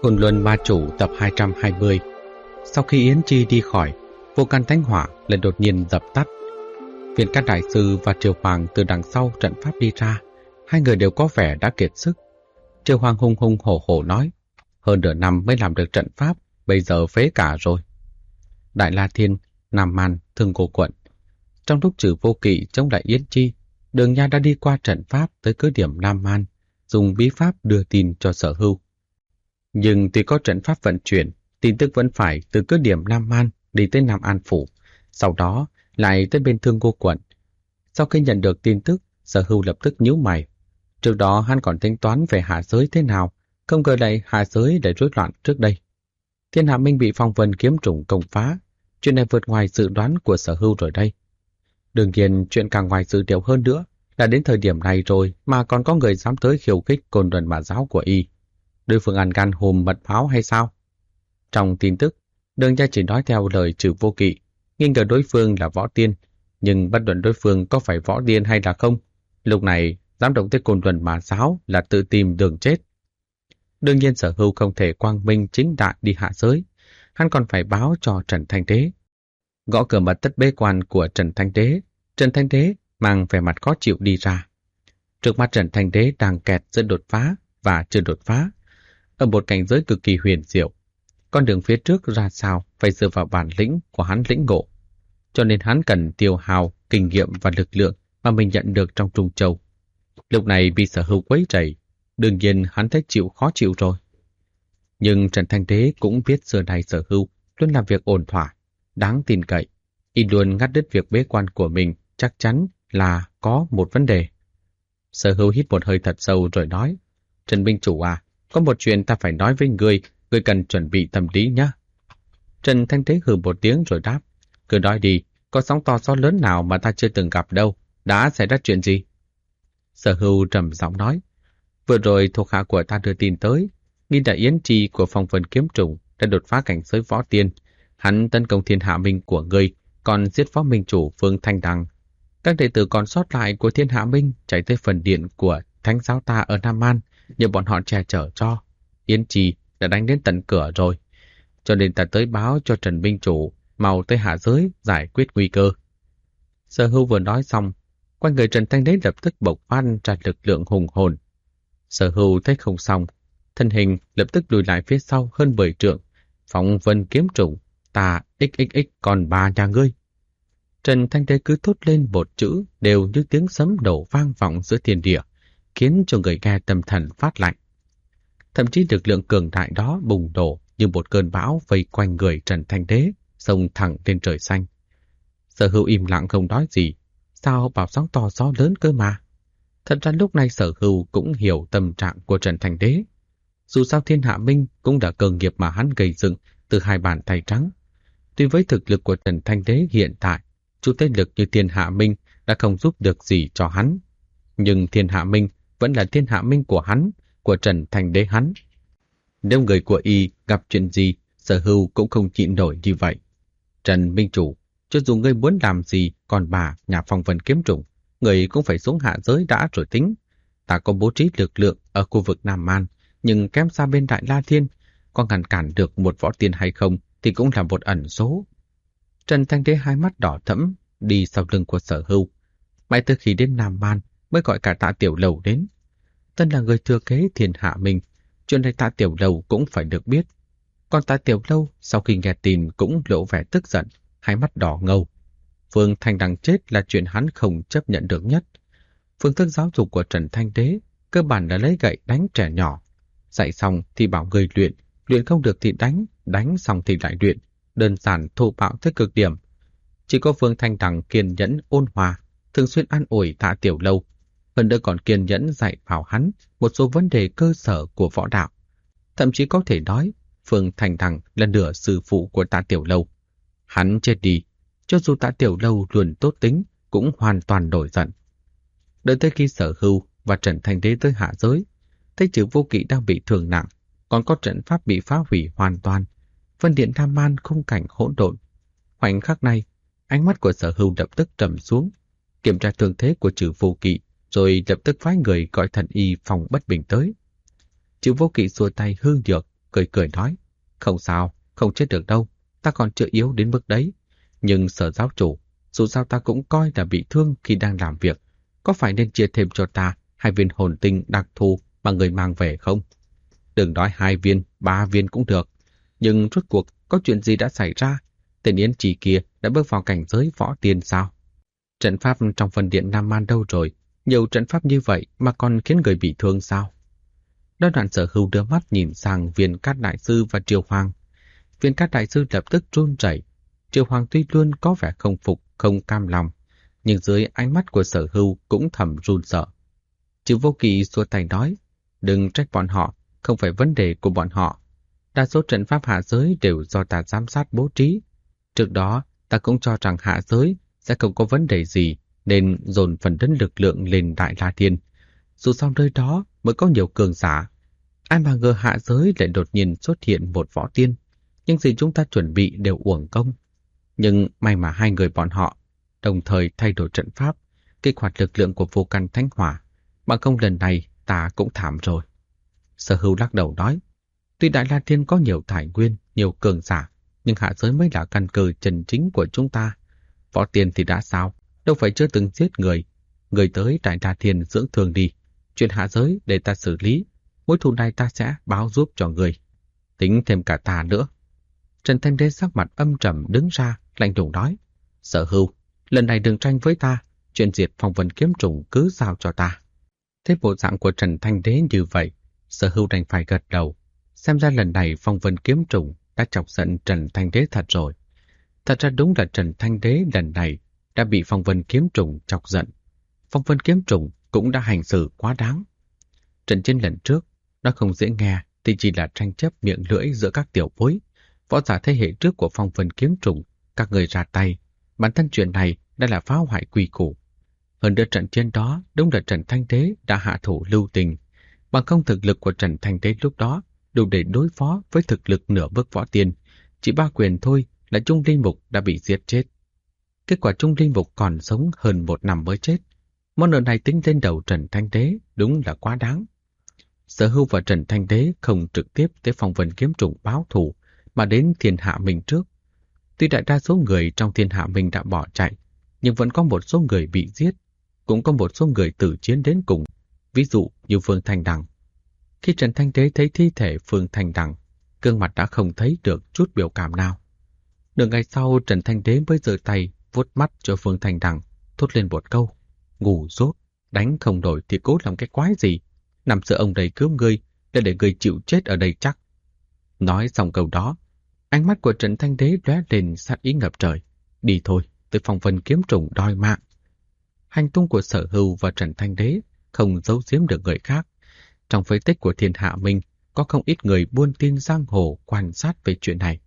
Côn Luân Ma Chủ tập 220. Sau khi Yến Chi đi khỏi, vô can thánh hỏa lại đột nhiên dập tắt. Viên Cát Đại Sư và Triều Hoàng từ đằng sau trận pháp đi ra, hai người đều có vẻ đã kiệt sức. Triều Hoàng hùng hùng hổ hổ nói, hơn nửa năm mới làm được trận pháp, bây giờ phế cả rồi. Đại La Thiên, Nam Man, Thương Cô Quận. Trong lúc Trừ Vô Kỵ chống lại Yến Chi, Đường Nha đã đi qua trận pháp tới cứ điểm Nam Man, dùng bí pháp đưa tin cho Sở Hưu. Nhưng tuy có trận pháp vận chuyển, tin tức vẫn phải từ cứ điểm Nam Man đi tới Nam An Phủ, sau đó lại tới bên Thương Cô Quận. Sau khi nhận được tin tức, Sở Hưu lập tức nhíu mày. Trước đó hắn còn tính toán về hạ giới thế nào, không ngờ lại hạ giới để rối loạn trước đây. Thiên Hạ Minh bị Phong Vân kiếm trùng công phá, chuyện này vượt ngoài dự đoán của Sở Hưu rồi đây. Đương nhiên, chuyện càng ngoài dự liệu hơn nữa là đến thời điểm này rồi mà còn có người dám tới khiêu khích Côn Luân Ma giáo của y. Đối phương ăn gan hùm mật báo hay sao? Trong tin tức, Đường Nha chỉ nói theo lời Trừ Vô Kỵ, nghi ngờ đối phương là võ tiên, nhưng bất luận đối phương có phải võ tiên hay là không, lúc này dám động tới Côn Luân Ma giáo là tự tìm đường chết. Đương nhiên Sở Hưu không thể quang minh chính đại đi hạ giới, hắn còn phải báo cho Trần Thanh Đế. Gõ cửa mật thất bế quan của Trần Thanh Đế, Trần Thanh Đế mang vẻ mặt khó chịu đi ra. Trước mắt Trần Thanh Đế đang kẹt giữa đột phá và chưa đột phá, ở một cảnh giới cực kỳ huyền diệu. Con đường phía trước ra sao phải dựa vào bản lĩnh của hắn lĩnh ngộ, cho nên hắn cần tiêu hao kinh nghiệm và lực lượng mà mình nhận được trong Trung Châu. Lúc này bị Sở Hưu quấy rầy, đương nhiên hắn thấy khó chịu rồi. Nhưng Trần Thanh Đế cũng biết xưa nay Sở Hưu luôn làm việc ổn thỏa, đáng tin cậy. Y luôn ngắt đứt việc bế quan của mình, chắc chắn là có một vấn đề. Sở Hưu hít một hơi thật sâu rồi nói, Trần Minh Chủ à, có một chuyện ta phải nói với ngươi cần chuẩn bị tâm lý nhé. Trần Thanh Đế hừ một tiếng rồi đáp, cứ nói đi, có sóng to gió lớn nào mà ta chưa từng gặp đâu, đã xảy ra chuyện gì? Sở Hưu trầm giọng nói, vừa rồi thuộc hạ của ta đưa tin tới, nghi đại Yến Chi của Phong Vân kiếm trùng đã đột phá cảnh giới võ tiên, hắn tấn công Thiên Hạ Minh của ngươi, còn giết phó minh chủ Vương Thanh Đằng. Các đệ tử còn sót lại của Thiên Hạ Minh chạy tới phần điện của Thánh giáo ta ở Nam An, nhờ bọn họ che chở cho. Yến Chi đã đánh đến tận cửa rồi, cho nên ta tới báo cho Trần Minh Chủ mau tới hạ giới giải quyết nguy cơ. Sở Hưu vừa nói xong, quanh người Trần Thanh Đế lập tức bộc phát ra lực lượng hùng hồn. Sở Hưu thấy không xong, thân hình lập tức lùi lại phía sau hơn 10 trượng. Phong Vân kiếm trùng, ta xxx còn 3 nhà ngươi. Trần Thanh Đế cứ thốt lên một chữ đều như tiếng sấm nổ vang vọng giữa thiên địa, khiến cho người nghe tâm thần phát lạnh. Thậm chí lực lượng cường đại đó bùng nổ như một cơn bão vây quanh người Trần Thanh Đế, xông thẳng lên trời xanh. Sở Hưu im lặng không nói gì, sao bảo sóng to gió lớn cơ mà. Thật ra lúc này Sở Hưu cũng hiểu tâm trạng của Trần Thanh Đế. Dù sao Thiên Hạ Minh cũng đã cơ nghiệp mà hắn gây dựng từ 2 bàn tay trắng. Tuy với thực lực của Trần Thanh Đế hiện tại, chút thế lực như Thiên Hạ Minh đã không giúp được gì cho hắn. Nhưng Thiên Hạ Minh vẫn là Thiên Hạ Minh của hắn, của Trần Thanh Đế hắn. Nếu người của y gặp chuyện gì, Sở Hưu cũng không nhịn nổi như vậy. Trần Minh Chủ, cho dù ngươi muốn làm gì, còn bà nhà Phong Vân kiếm trùng, người cũng phải xuống hạ giới đã rồi tính. Ta có bố trí lực lượng ở khu vực Nam Man, nhưng kém xa bên Đại La Thiên, có ngăn cản được một võ tiên hay không thì cũng là một ẩn số. Trần Thanh Đế hai mắt đỏ thẫm đi sau lưng của Sở Hưu. Mãi từ khi đến Nam Man mới gọi cả Tạ Tiểu Lầu đến. Tân là người thừa kế Thiên Hạ Minh, chuyện này Tạ Tiểu Lầu cũng phải được biết. Còn Tạ Tiểu Lâu sau khi nghe tin cũng lộ vẻ tức giận, hai mắt đỏ ngầu. Vương Thanh Đằng chết là chuyện hắn không chấp nhận được nhất. Phương thức giáo dục của Trần Thanh Đế cơ bản là lấy gậy đánh trẻ nhỏ. Dạy xong thì bảo người luyện, luyện không được thì đánh, đánh xong thì lại luyện, đơn giản thô bạo tới cực điểm. Chỉ có Vương Thanh Đằng kiên nhẫn ôn hòa, thường xuyên an ủi Tạ Tiểu Lâu, hơn nữa còn kiên nhẫn dạy bảo hắn một số vấn đề cơ sở của võ đạo. Thậm chí có thể nói, Vương Thanh Đằng là nửa sư phụ của Tạ Tiểu Lâu. Hắn chết đi, cho dù Tạ Tiểu Lâu luôn tốt tính, cũng hoàn toàn nổi giận. Đợi tới khi Sở Hưu và Trần Thanh Đế tới hạ giới, thấy Trừ Vô Kỵ đang bị thương nặng, còn có trận pháp bị phá hủy hoàn toàn, Vân Điện Nam Man khung cảnh hỗn độn. Khoảnh khắc này, ánh mắt của Sở Hưu lập tức trầm xuống, kiểm tra thương thế của Trừ Vô Kỵ, rồi lập tức phái người gọi thần y phòng bất bình tới. Trừ Vô Kỵ xua tay hư nhược, cười cười nói, không sao, không chết được đâu, ta còn chưa yếu đến mức đấy. Nhưng Sở giáo chủ, dù sao ta cũng coi là bị thương khi đang làm việc, có phải nên chia thêm cho ta 2 viên hồn tinh đặc thù mà người mang về không? Đừng nói 2 viên, 3 viên cũng được. Nhưng rốt cuộc có chuyện gì đã xảy ra? Tên Yến Trì kia đã bước vào cảnh giới võ tiên sao? Trận pháp trong phần điện Nam Man đâu rồi? Nhiều trận pháp như vậy mà còn khiến người bị thương sao? Đó đoạn Sở Hưu đưa mắt nhìn sang Viên Cát Đại Sư và Triều Hoàng. Viên Cát Đại Sư lập tức run rẩy. Triều Hoàng tuy luôn có vẻ không phục, không cam lòng, nhưng dưới ánh mắt của Sở Hưu cũng thầm run sợ. Trừ Vô Kỵ xua tay nói, đừng trách bọn họ, không phải vấn đề của bọn họ. Đa số trận pháp hạ giới đều do ta giám sát bố trí. Trước đó, ta cũng cho rằng hạ giới sẽ không có vấn đề gì, nên dồn phần lớn lực lượng lên Đại La Thiên. Dù sao nơi đó mới có nhiều cường giả. Ai mà ngờ hạ giới lại đột nhiên xuất hiện một võ tiên. Nhưng gì chúng ta chuẩn bị đều uổng công. Nhưng may mà 2 người bọn họ đồng thời thay đổi trận pháp, kích hoạt lực lượng của vô căn thánh hỏa. Bằng không lần này ta cũng thảm rồi. Sở Hưu lắc đầu nói, tuy Đại La Thiên có nhiều tài nguyên, nhiều cường giả, nhưng hạ giới mới là căn cơ chân chính của chúng ta. Võ tiên thì đã sao, đâu phải chưa từng giết người. Người tới Đại La Thiên dưỡng thương đi, chuyện hạ giới để ta xử lý. Mối thù này ta sẽ báo giúp cho người. Tính thêm cả ta nữa. Trần Thanh Đế sắc mặt âm trầm đứng ra, lạnh lùng nói, Sở Hưu, lần này đừng tranh với ta, chuyện diệt Phong Vân Kiếm Trùng cứ giao cho ta. Thế bộ dạng của Trần Thanh Đế như vậy, Sở Hưu đành phải gật đầu. Xem ra lần này Phong Vân Kiếm Trùng đã chọc giận Trần Thanh Đế thật rồi. Thật ra đúng là Trần Thanh Đế lần này đã bị Phong Vân Kiếm Trùng chọc giận. Phong Vân Kiếm Trùng cũng đã hành xử quá đáng. Trận chiến lần trước, nó không dễ nghe thì chỉ là tranh chấp miệng lưỡi giữa các tiểu bối. Võ giả thế hệ trước của Phong Vân Kiếm Trùng, các người ra tay, bản thân chuyện này đã là phá hoại quy củ. Hơn nữa trận chiến đó đúng là Trần Thanh Đế đã hạ thủ lưu tình. Bằng không thực lực của Trần Thanh Đế lúc đó đủ để đối phó với thực lực nửa bước võ tiên. Chỉ 3 quyền thôi là Trung Linh Mục đã bị giết chết. Kết quả Trung Linh Mục còn sống hơn 1 năm mới chết. Món nợ này tính lên đầu Trần Thanh Đế đúng là quá đáng. Sở Hưu và Trần Thanh Đế không trực tiếp tới Phong Vân Kiếm Trùng báo thù, mà đến Thiên Hạ Minh trước. Tuy đại đa số người trong Thiên Hạ Minh đã bỏ chạy, nhưng vẫn có một số người bị giết, cũng có một số người tử chiến đến cùng, ví dụ như Phương Thanh Đằng. Khi Trần Thanh Đế thấy thi thể Phương Thanh Đằng, gương mặt đã không thấy được chút biểu cảm nào. Nửa ngày sau, Trần Thanh Đế mới giơ tay vuốt mắt cho Phương Thanh Đằng, thốt lên một câu, ngủ dốt, đánh không đổi thì cố làm cái quái gì, nằm sợ ông đây cứu ngươi để ngươi chịu chết ở đây chắc. Nói xong câu đó, ánh mắt của Trần Thanh Đế lóe lên sát ý ngập trời. Đi thôi, tới Phong Vân Kiếm Trùng đòi mạng. Hành tung của Sở Hưu và Trần Thanh Đế không giấu giếm được người khác. Trong phế tích của Thiên Hạ Minh có không ít người buôn tin giang hồ quan sát về chuyện này.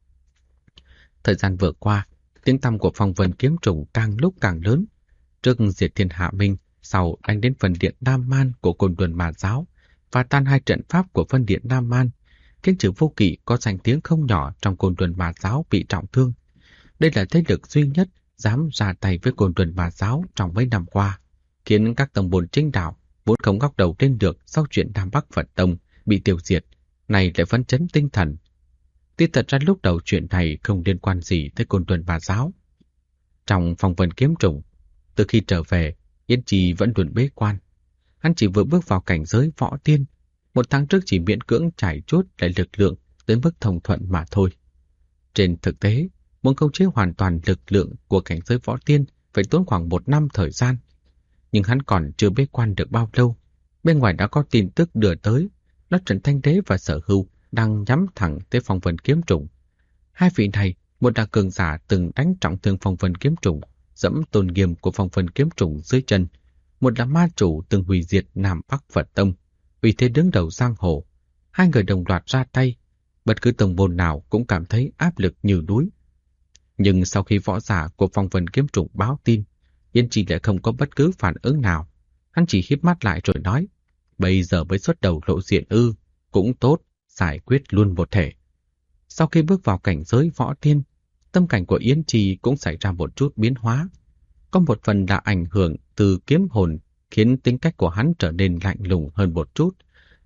Thời gian vừa qua, tiếng tăm của Phong Vân Kiếm Trùng càng lúc càng lớn. Trước diệt Thiên Hạ Minh, sau đánh đến phần điện Nam Man của Côn Luân Ma Giáo và tan 2 trận pháp của phân điện Nam Man, khiến Trừ Vô Kỵ có danh tiếng không nhỏ trong Côn Luân Ma Giáo bị trọng thương. Đây là thế lực duy nhất dám ra tay với Côn Luân Ma Giáo trong mấy năm qua, khiến các tông môn chính đạo vốn không ngóc đầu lên được sau chuyện Nam Bắc Phật Tông bị tiêu diệt, này lại phấn chấn tinh thần. Tuy thật ra lúc đầu chuyện này không liên quan gì tới Côn Luân Ma Giáo. Trong Phong Vân Kiếm Trùng, từ khi trở về, Yên Trì vẫn luôn bế quan. Hắn chỉ vừa bước vào cảnh giới võ tiên, 1 tháng trước chỉ miễn cưỡng trải chuốt lại lực lượng đến mức thông thuận mà thôi. Trên thực tế, muốn khống chế hoàn toàn lực lượng của cảnh giới võ tiên phải tốn khoảng 1 năm thời gian. Nhưng hắn còn chưa bế quan được bao lâu, bên ngoài đã có tin tức đưa tới, đó Trần Thanh Đế và Sở Hưu đang nhắm thẳng tới Phong Vân Kiếm Trùng. 2 vị này, một là cường giả từng đánh trọng thương Phong Vân Kiếm Trùng, dẫm tôn nghiêm của Phong Vân Kiếm Trùng dưới chân, một là ma chủ từng hủy diệt Nam Bắc Phật Tông, vì thế đứng đầu giang hồ. 2 người đồng loạt ra tay, bất cứ tông môn nào cũng cảm thấy áp lực như núi. Nhưng sau khi võ giả của Phong Vân Kiếm Trùng báo tin, Yên Trì lại không có bất cứ phản ứng nào. Hắn chỉ híp mắt lại rồi nói, bây giờ mới xuất đầu lộ diện ư, cũng tốt, giải quyết luôn một thể. Sau khi bước vào cảnh giới võ tiên, tâm cảnh của Yến Trì cũng xảy ra một chút biến hóa. Có một phần là ảnh hưởng từ kiếm hồn khiến tính cách của hắn trở nên lạnh lùng hơn một chút.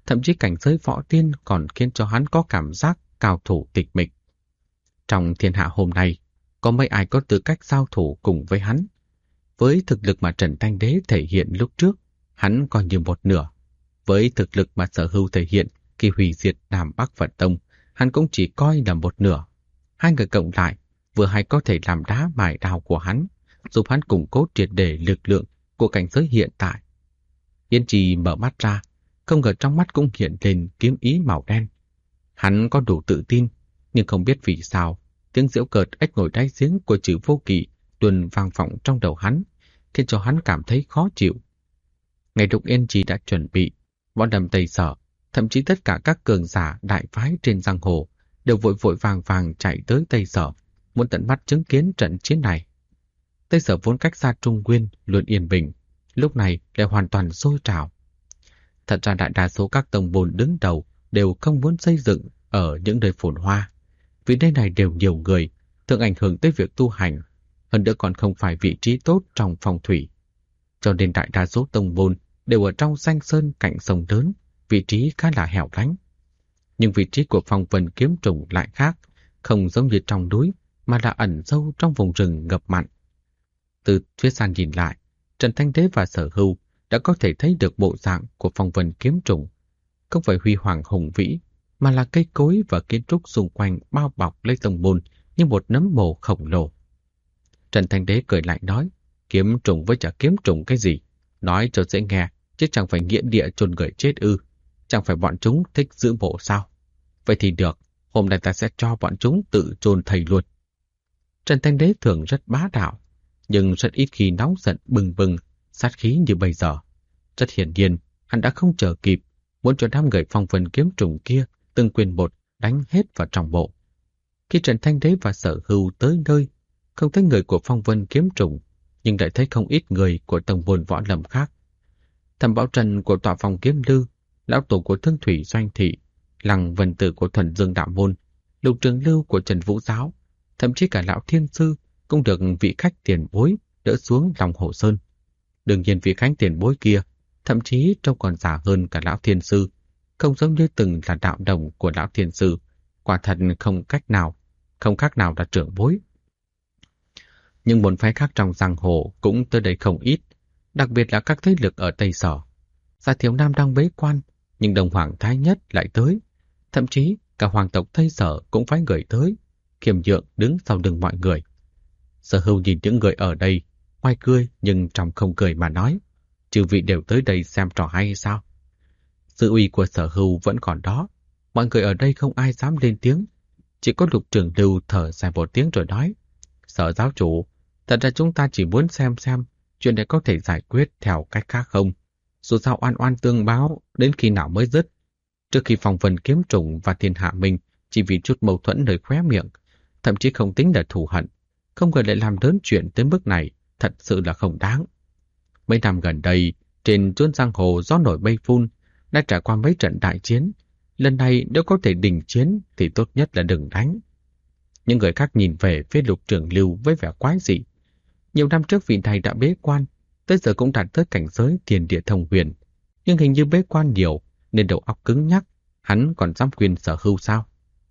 thậm chí cảnh giới võ tiên còn khiến cho hắn có cảm giác cao thủ tịch mịch. Trong thiên hạ hôm nay, có mấy ai có tư cách giao thủ cùng với hắn. Với thực lực mà Trần Thanh Đế thể hiện lúc trước, hắn coi như một nửa. Với thực lực mà Sở Hưu thể hiện khi hủy diệt Nam Bắc Phật Tông, hắn cũng chỉ coi là một nửa. Hai người cộng lại, vừa hay có thể làm đá mài đao của hắn, giúp hắn củng cố triệt để lực lượng của cảnh giới hiện tại. Yên Trì mở mắt ra, không ngờ trong mắt cũng hiện lên kiếm ý màu đen. Hắn có đủ tự tin, nhưng không biết vì sao, tiếng giễu cợt ếch ngồi đáy giếng của Trừ Vô Kỵ luôn vang vọng trong đầu hắn, khiến cho hắn cảm thấy khó chịu. Ngày lúc Yên Trì đã chuẩn bị, võ lâm Tây Sở, thậm chí tất cả các cường giả đại phái trên giang hồ đều vội vội vàng vàng chạy tới Tây Sở, muốn tận mắt chứng kiến trận chiến này. Tây Sở vốn cách xa Trung Nguyên luôn yên bình, lúc này lại hoàn toàn sôi trào. Thật ra đại đa số các tông môn đứng đầu đều không muốn xây dựng ở những nơi phồn hoa, vì nơi này đều nhiều người, thường ảnh hưởng tới việc tu hành, hơn nữa còn không phải vị trí tốt trong phong thủy. Cho nên đại đa số tông môn đều ở trong danh sơn cạnh sông lớn, vị trí khá là hẻo lánh. Nhưng vị trí của Phong Vân Kiếm Trùng lại khác, không giống như trong núi, mà là ẩn sâu trong vùng rừng ngập mặn. Từ phía xa nhìn lại, Trần Thanh Đế và Sở Hưu đã có thể thấy được bộ dạng của Phong Vân Kiếm Trùng. Không phải huy hoàng hùng vĩ, mà là cây cối và kiến trúc xung quanh bao bọc lấy tông môn như một nấm mồ khổng lồ. Trần Thanh Đế cười lạnh nói, kiếm trùng với chả kiếm trùng cái gì? Nói cho dễ nghe, chứ chẳng phải nghĩa địa chôn người chết ư? Chẳng phải bọn chúng thích giữ mộ sao? Vậy thì được, hôm nay ta sẽ cho bọn chúng tự chôn thầy luôn. Trần Thanh Đế thường rất bá đạo, nhưng rất ít khi nóng giận bừng bừng, sát khí như bây giờ. Rất hiển nhiên, hắn đã không chờ kịp, muốn cho đám người Phong Vân Kiếm Trùng kia từng quyền một đánh hết vào trong bộ. Khi Trần Thanh Đế và Sở Hưu tới nơi, không thấy người của Phong Vân Kiếm Trùng, nhưng lại thấy không ít người của tông môn võ lâm khác. Thẩm Bảo Trần của Tọa Phòng Kiếm Lư, lão tổ của Thương Thủy Doanh Thị, Lăng Vân Tử của Thuần Dương Đạo Môn, Lục Trường Lưu của Trần Vũ Giáo, thậm chí cả lão Thiên Sư cũng được vị khách tiền bối đỡ xuống lòng Hồ Sơn. Đương nhiên vị khách tiền bối kia thậm chí trông còn già hơn cả lão Thiên Sư, không giống như từng là đạo đồng của lão Thiên Sư, quả thật không khác nào là trưởng bối. Nhưng môn phái khác trong giang hồ cũng tới đây không ít, đặc biệt là các thế lực ở Tây Sở. Gia Thiếu Nam đang bế quan, nhưng Đồng Hoàng Thái Nhất lại tới. Thậm chí cả hoàng tộc Tây Sở cũng phái người tới, khiêm nhượng đứng sau lưng mọi người. Sở Hưu nhìn những người ở đây, ngoài cười nhưng trong không cười mà nói, chư vị đều tới đây xem trò hay sao? Sự uy của Sở Hưu vẫn còn đó, mọi người ở đây không ai dám lên tiếng, chỉ có Lục Trường Lưu thở dài một tiếng rồi nói, Sở giáo chủ, thật ra chúng ta chỉ muốn xem chuyện này có thể giải quyết theo cách khác không. Dù sao oan oan tương báo đến khi nào mới dứt. Trước khi Phong Vân Kiếm Trùng và Thiên Hạ Minh chỉ vì chút mâu thuẫn nơi khóe miệng, thậm chí không tính là thù hận, không ngờ lại làm lớn chuyện tới mức này, thật sự là không đáng. Mấy năm gần đây, trên chốn giang hồ gió nổi mây phun, đã trải qua mấy trận đại chiến. Lần này nếu có thể đình chiến thì tốt nhất là đừng đánh. Những người khác nhìn về phía Lục Trường Lưu với vẻ quái dị. Nhiều năm trước vị này đã bế quan, tới giờ cũng đạt tới cảnh giới Thiên Địa Thông Huyền, nhưng hình như bế quan nhiều nên đầu óc cứng nhắc, hắn còn dám khuyên Sở Hưu sao?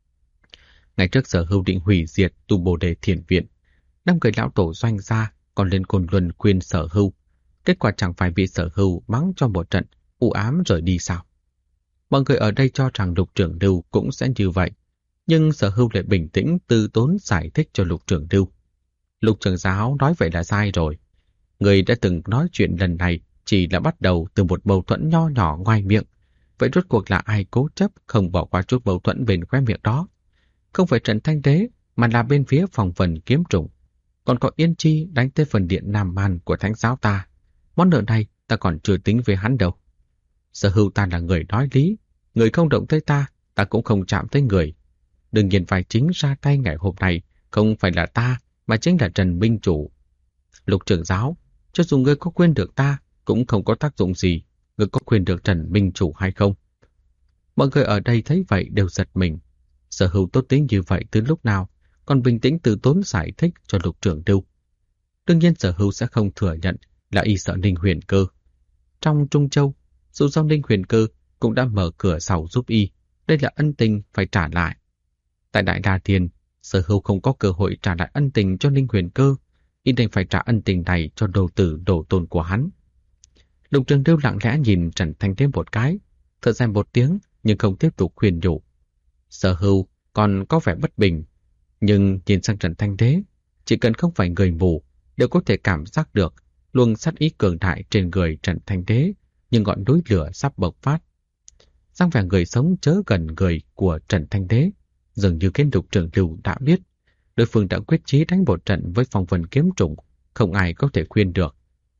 Ngày trước Sở Hưu định hủy diệt tu Bồ Đề Thiền Viện, năm người lão tổ Doanh gia còn lên Côn Luân khuyên Sở Hưu, kết quả chẳng phải bị Sở Hưu mắng cho một trận, u ám rồi đi sao? Mọi người ở đây cho rằng Lục Trường Lưu cũng sẽ như vậy, nhưng Sở Hưu lại bình tĩnh từ tốn giải thích cho Lục Trường Lưu. Lục trưởng giáo nói vậy là sai rồi. Người đã từng nói chuyện lần này chỉ là bắt đầu từ một mâu thuẫn nho nhỏ ngoài miệng. Vậy rốt cuộc là ai cố chấp không bỏ qua chút mâu thuẫn bên khóe miệng đó? Không phải Trần Thanh Đế, mà là bên phía Phong Vân Kiếm Trùng. Còn có Yên Chi đánh tới phần điện Nam Man của Thánh giáo ta. Món nợ này ta còn chưa tính với hắn đâu. Sở Hưu ta là người nói lý. Người không động tới ta, ta cũng không chạm tới người. Đương nhiên phải chính ra tay ngày hôm nay, không phải là ta, mà chính là Trần Minh Chủ. Lục trưởng giáo, cho dù ngươi có quên được ta, cũng không có tác dụng gì. Ngươi có quên được Trần Minh Chủ hay không? Mọi người ở đây thấy vậy đều giật mình. Sở Hưu tốt tính như vậy từ lúc nào, còn bình tĩnh từ tốn giải thích cho Lục trưởng Lưu. Đương nhiên Sở Hưu sẽ không thừa nhận là y sợ Ninh Huyền Cơ. Trong Trung Châu, dù do Ninh Huyền Cơ cũng đã mở cửa sau giúp y. Đây là ân tình phải trả lại. Tại Đại Đa Thiên, Sở Hưu không có cơ hội trả lại ân tình cho Ninh Huyền Cơ, y đành phải trả ân tình này cho đồ tử đồ tôn của hắn. Lục Trường Lưu lặng lẽ nhìn Trần Thanh Đế một cái, thở dài một tiếng nhưng không tiếp tục khuyên nhủ. Sở Hưu còn có vẻ bất bình, nhưng nhìn sang Trần Thanh Đế, chỉ cần không phải người mù đều có thể cảm giác được luồng sát ý cường đại trên người Trần Thanh Đế, nhưng ngọn núi lửa sắp bộc phát. Sang vẻ người sống chớ gần người của Trần Thanh Đế, dường như khiến Lục Trường Lưu đã biết đối phương đã quyết chí đánh một trận với Phong Vân Kiếm Trùng, không ai có thể khuyên được.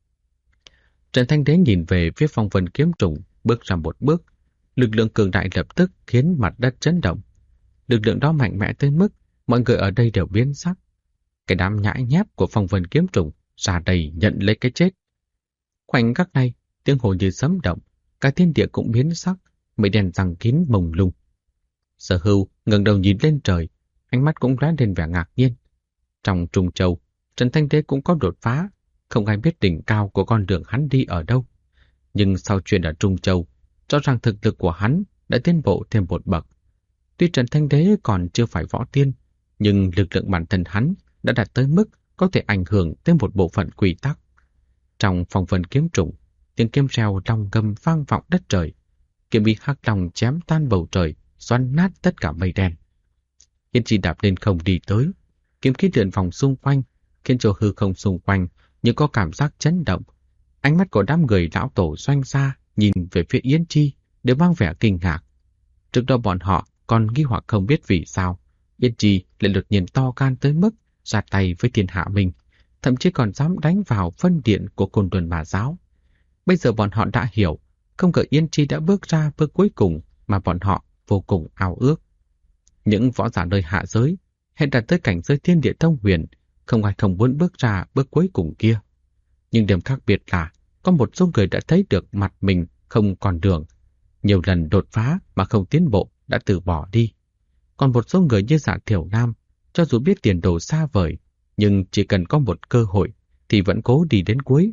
Trần Thanh Đế nhìn về phía Phong Vân Kiếm Trùng, bước ra một bước, lực lượng cường đại lập tức khiến mặt đất chấn động. Lực lượng đó mạnh mẽ tới mức mọi người ở đây đều biến sắc. Cái đám nhãi nhép của Phong Vân Kiếm Trùng ra đây nhận lấy cái chết. Khoảnh khắc này, tiếng hồ như sấm động, cả thiên địa cũng biến sắc, mây đen giăng kín mông lung. Sở Hưu ngẩng đầu nhìn lên trời, ánh mắt cũng lóe lên vẻ ngạc nhiên. Trong Trung Châu, Trần Thanh Đế cũng có đột phá, không ai biết đỉnh cao của con đường hắn đi ở đâu. Nhưng sau chuyện ở Trung Châu, rõ ràng thực lực của hắn đã tiến bộ thêm một bậc. Tuy Trần Thanh Đế còn chưa phải võ tiên, nhưng lực lượng bản thân hắn đã đạt tới mức có thể ảnh hưởng tới một bộ phận quy tắc. Trong Phong Vân Kiếm Trùng, tiếng kiếm reo long ngâm vang vọng đất trời. Kiếm bị hắc long chém tan bầu trời, xoắn nát tất cả mây đen. Yên Chi đạp lên không đi tới, kiếm khí lượn vòng xung quanh, khiến cho hư không xung quanh như có cảm giác chấn động. Ánh mắt của đám người lão tổ xoanh ra, nhìn về phía Yên Chi đều mang vẻ kinh ngạc. Trước đó bọn họ còn nghi hoặc không biết vì sao Yên Chi lại đột nhiên to gan tới mức ra tay với Thiên Hạ Minh, thậm chí còn dám đánh vào phân điện của Côn Luân Ma Giáo. Bây giờ bọn họ đã hiểu, không ngờ Yên Chi đã bước ra bước cuối cùng mà bọn họ vô cùng ao ước. Những võ giả nơi hạ giới hay đạt tới cảnh giới thiên địa thông huyền, không ai không muốn bước ra bước cuối cùng kia. Nhưng điểm khác biệt là có một số người đã thấy được mặt mình không còn đường, nhiều lần đột phá mà không tiến bộ đã từ bỏ đi. Còn một số người như Dạ Thiểu Nam, cho dù biết tiền đồ xa vời, nhưng chỉ cần có một cơ hội thì vẫn cố đi đến cuối.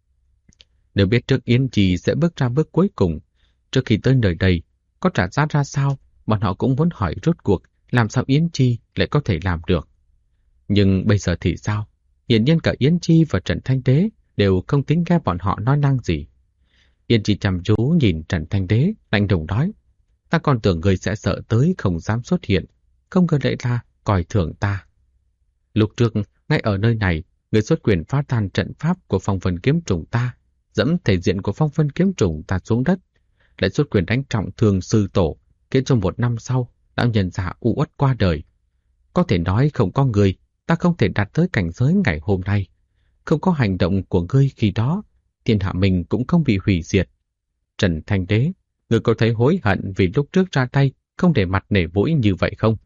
Nếu biết trước Yên Chi sẽ bước ra bước cuối cùng, trước khi tới nơi đây có trả giá ra sao, bọn họ cũng muốn hỏi rốt cuộc làm sao Yến Chi lại có thể làm được. Nhưng bây giờ thì sao? Hiển nhiên cả Yến Chi và Trần Thanh Đế đều không tính nghe bọn họ nói năng gì. Yến Chi chăm chú nhìn Trần Thanh Đế, lạnh lùng nói: ta còn tưởng người sẽ sợ tới không dám xuất hiện, không ngờ lại là coi thường ta. Lúc trước, ngay ở nơi này, người xuất quyền phá tan trận pháp của Phong Vân Kiếm Trùng ta, dẫm thể diện của Phong Vân Kiếm Trùng ta xuống đất, lại xuất quyền đánh trọng thương sư tổ, khiến cho một năm sau lão nhân già u uất qua đời. Có thể nói không có người, ta không thể đạt tới cảnh giới ngày hôm nay. Không có hành động của ngươi khi đó, Thiên Hạ mình cũng không bị hủy diệt. Trần Thanh Đế, ngươi có thấy hối hận vì lúc trước ra tay không để mặt nể mũi như vậy không?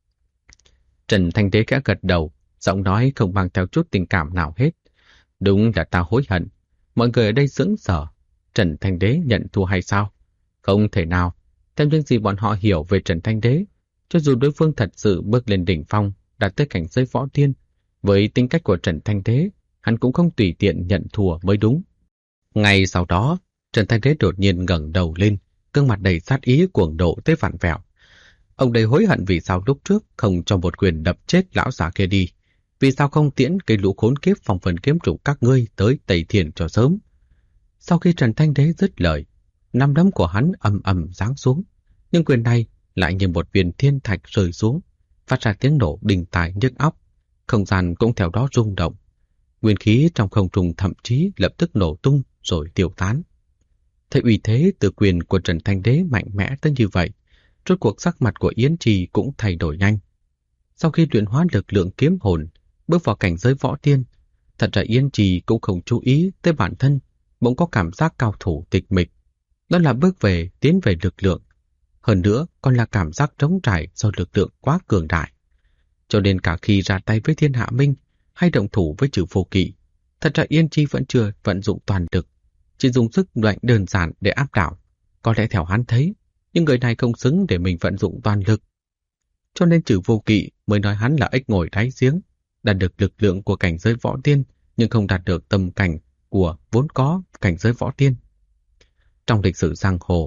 Trần Thanh Đế khẽ gật đầu, giọng nói không mang theo chút tình cảm nào hết. Đúng là ta hối hận. Mọi người ở đây sững sờ. Trần Thanh Đế nhận thua hay sao? Không thể nào. Theo những gì bọn họ hiểu về Trần Thanh Đế, cho dù đối phương thật sự bước lên đỉnh phong, đạt tới cảnh giới võ tiên, với tính cách của Trần Thanh Đế, hắn cũng không tùy tiện nhận thua mới đúng. Ngay sau đó, Trần Thanh Đế đột nhiên ngẩng đầu lên, gương mặt đầy sát ý cuồng độ tới vặn vẹo. Ông đầy hối hận vì sao lúc trước không cho một quyền đập chết lão già kia đi, vì sao không tiễn cái lũ khốn kiếp Phong Vân Kiếm Trùng các ngươi tới Tây Thiên cho sớm. Sau khi Trần Thanh Đế dứt lời, nắm đấm của hắn ầm ầm giáng xuống, nhưng quyền này lại như một viên thiên thạch rơi xuống, phát ra tiếng nổ đinh tai nhức óc, không gian cũng theo đó rung động. Nguyên khí trong không trung thậm chí lập tức nổ tung rồi tiêu tán. Thấy uy thế từ quyền của Trần Thanh Đế mạnh mẽ tới như vậy, rốt cuộc sắc mặt của Yến Trì cũng thay đổi nhanh. Sau khi luyện hóa lực lượng kiếm hồn, bước vào cảnh giới võ tiên, thật ra Yến Trì cũng không chú ý tới bản thân, bỗng có cảm giác cao thủ tịch mịch. Đó là bước về, tiến về lực lượng. Hơn nữa còn là cảm giác trống trải do lực lượng quá cường đại. Cho nên cả khi ra tay với Thiên Hạ Minh hay động thủ với Trừ Vô Kỵ, thật ra Yên Chi vẫn chưa vận dụng toàn lực, chỉ dùng sức mạnh đơn giản để áp đảo. Có lẽ theo hắn thấy, những người này không xứng để mình vận dụng toàn lực. Cho nên Trừ Vô Kỵ mới nói hắn là ếch ngồi đáy giếng, đạt được lực lượng của cảnh giới võ tiên nhưng không đạt được tầm cảnh của vốn có cảnh giới võ tiên. Trong lịch sử giang hồ,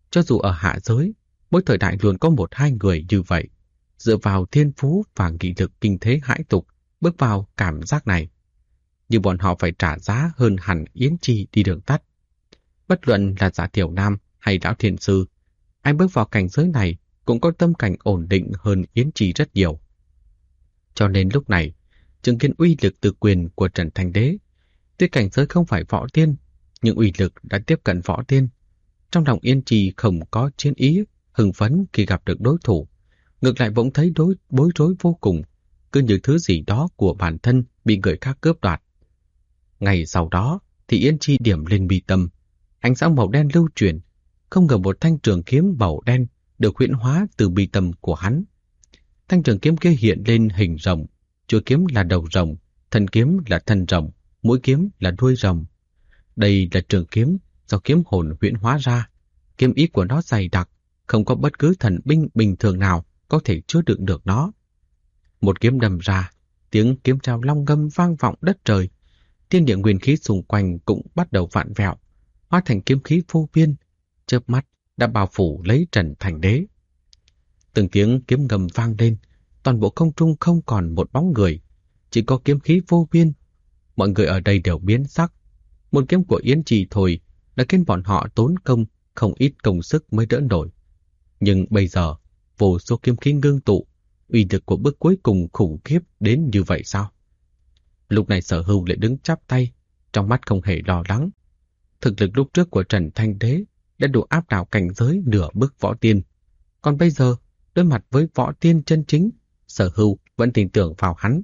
Cho dù ở hạ giới, mỗi thời đại luôn có một hai người như vậy, dựa vào thiên phú và nghị lực kinh thế hãi tục, bước vào cảm giác này. Nhưng bọn họ phải trả giá hơn hẳn Yến Chi đi đường tắt. Bất luận là Giả Tiểu Nam hay Lão Thiền Sư, ai bước vào cảnh giới này cũng có tâm cảnh ổn định hơn Yến Chi rất nhiều. Cho nên lúc này, chứng kiến uy lực từ quyền của Trần Thanh Đế, tuy cảnh giới không phải võ tiên, nhưng uy lực đã tiếp cận võ tiên. Trong lòng Yến Chi không có chiến ý, hưng phấn khi gặp được đối thủ, ngược lại bỗng thấy bối rối vô cùng, cứ như thứ gì đó của bản thân bị người khác cướp đoạt. Ngày sau đó thì Yến Chi điểm lên mi tâm, ánh sáng màu đen lưu chuyển, không ngờ một thanh trường kiếm màu đen được huyễn hóa từ mi tâm của hắn. Thanh trường kiếm kia hiện lên hình rồng, chuôi kiếm là đầu rồng, thân kiếm là thân rồng, mũi kiếm là đuôi rồng. Đây là trường kiếm do kiếm hồn huyễn hóa ra, kiếm ý của nó dày đặc, không có bất cứ thần binh bình thường nào có thể chứa đựng được nó. Một kiếm đâm ra, tiếng kiếm trao long ngâm vang vọng đất trời, thiên địa nguyên khí xung quanh cũng bắt đầu vạn vẹo, hóa thành kiếm khí vô biên, chớp mắt đã bao phủ lấy Trần Thanh Đế. Từng tiếng kiếm ngầm vang lên, toàn bộ không trung không còn một bóng người, chỉ có kiếm khí vô biên. Mọi người ở đây đều biến sắc. Một kiếm của Yến Chi thôi đã khiến bọn họ tốn công, không ít công sức mới đỡ nổi. Nhưng bây giờ, vô số kiếm khí ngưng tụ, uy lực của bước cuối cùng khủng khiếp đến như vậy sao? Lúc này Sở Hưu lại đứng chắp tay, trong mắt không hề lo lắng. Thực lực lúc trước của Trần Thanh Đế đã đủ áp đảo cảnh giới nửa bước võ tiên. Còn bây giờ, đối mặt với võ tiên chân chính, Sở Hưu vẫn tin tưởng vào hắn.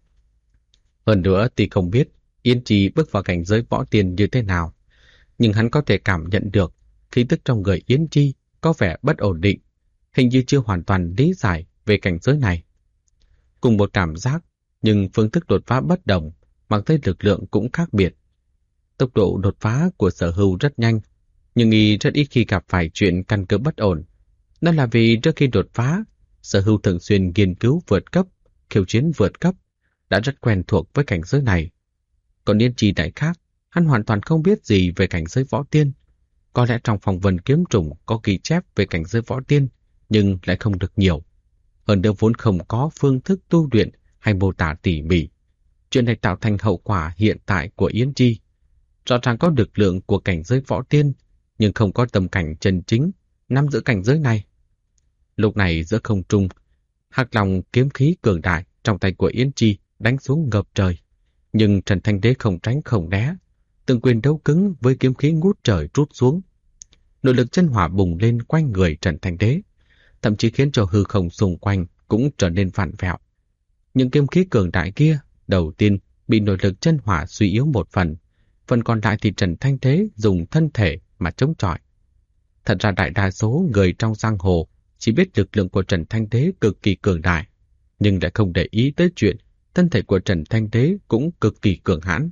Hơn nữa thì không biết Yến Chi bước vào cảnh giới võ tiên như thế nào, nhưng hắn có thể cảm nhận được khí tức trong người Yến Chi có vẻ bất ổn định, hình như chưa hoàn toàn lý giải về cảnh giới này. Cùng một cảm giác, nhưng phương thức đột phá bất đồng, mang tới lực lượng cũng khác biệt. Tốc độ đột phá của Sở Hưu rất nhanh, nhưng y rất ít khi gặp phải chuyện căn cơ bất ổn. Đó là vì trước khi đột phá, Sở Hưu thường xuyên nghiên cứu vượt cấp, khiêu chiến vượt cấp, đã rất quen thuộc với cảnh giới này. Còn Yến Chi đại khác, hắn hoàn toàn không biết gì về cảnh giới võ tiên. Có lẽ trong phòng vân kiếm trùng có ghi chép về cảnh giới võ tiên, nhưng lại không được nhiều. Hơn nữa vốn không có phương thức tu luyện hay mô tả tỉ mỉ. Chuyện này tạo thành hậu quả hiện tại của Yến Chi. Rõ ràng có lực lượng của cảnh giới võ tiên, nhưng không có tâm cảnh chân chính nắm giữ cảnh giới này. Lúc này giữa không trung, hắc long kiếm khí cường đại trong tay của Yến Chi đánh xuống ngập trời. Nhưng Trần Thanh Đế không tránh không né, từng quyền đấu cứng với kiếm khí ngút trời trút xuống. Nội lực chân hỏa bùng lên quanh người Trần Thanh Đế, thậm chí khiến cho hư không xung quanh cũng trở nên vặn vẹo. Những kiếm khí cường đại kia đầu tiên bị nội lực chân hỏa suy yếu một phần còn lại thì Trần Thanh Đế dùng thân thể mà chống chọi. Thật ra đại đa số người trong giang hồ chỉ biết lực lượng của Trần Thanh Đế cực kỳ cường đại, nhưng lại không để ý tới chuyện thân thể của Trần Thanh Đế cũng cực kỳ cường hãn.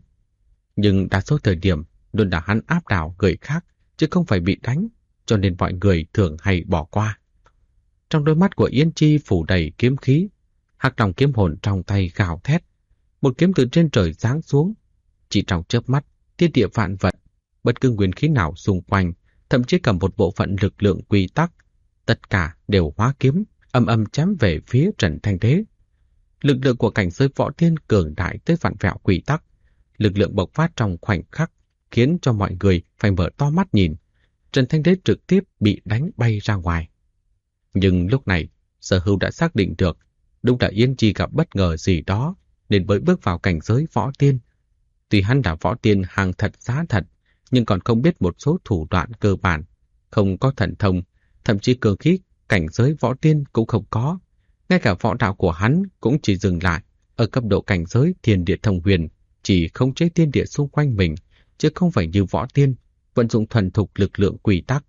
Nhưng đa số thời điểm luôn là hắn áp đảo người khác, chứ không phải bị đánh, cho nên mọi người thường hay bỏ qua. Trong đôi mắt của Yến Chi phủ đầy kiếm khí, hắc long kiếm hồn trong tay gào thét. Một kiếm từ trên trời giáng xuống. Chỉ trong chớp mắt, thiên địa vạn vật, bất cứ nguyên khí nào xung quanh, thậm chí cả một bộ phận lực lượng quy tắc, tất cả đều hóa kiếm, âm âm chém về phía Trần Thanh Đế. Lực lượng của cảnh giới võ tiên cường đại tới vạn vẹo quy tắc, lực lượng bộc phát trong khoảnh khắc khiến cho mọi người phải mở to mắt nhìn. Trần Thanh Đế trực tiếp bị đánh bay ra ngoài. Nhưng lúc này, Sở Hưu đã xác định được đúng là Yến Chi gặp bất ngờ gì đó nên mới bước vào cảnh giới võ tiên. Tuy hắn là võ tiên hàng thật giá thật, nhưng còn không biết một số thủ đoạn cơ bản, không có thần thông, thậm chí cường khí cảnh giới võ tiên cũng không có. Ngay cả võ đạo của hắn cũng chỉ dừng lại ở cấp độ cảnh giới thiên địa thông huyền, chỉ khống chế thiên địa xung quanh mình, chứ không phải như võ tiên, vận dụng thuần thục lực lượng quy tắc.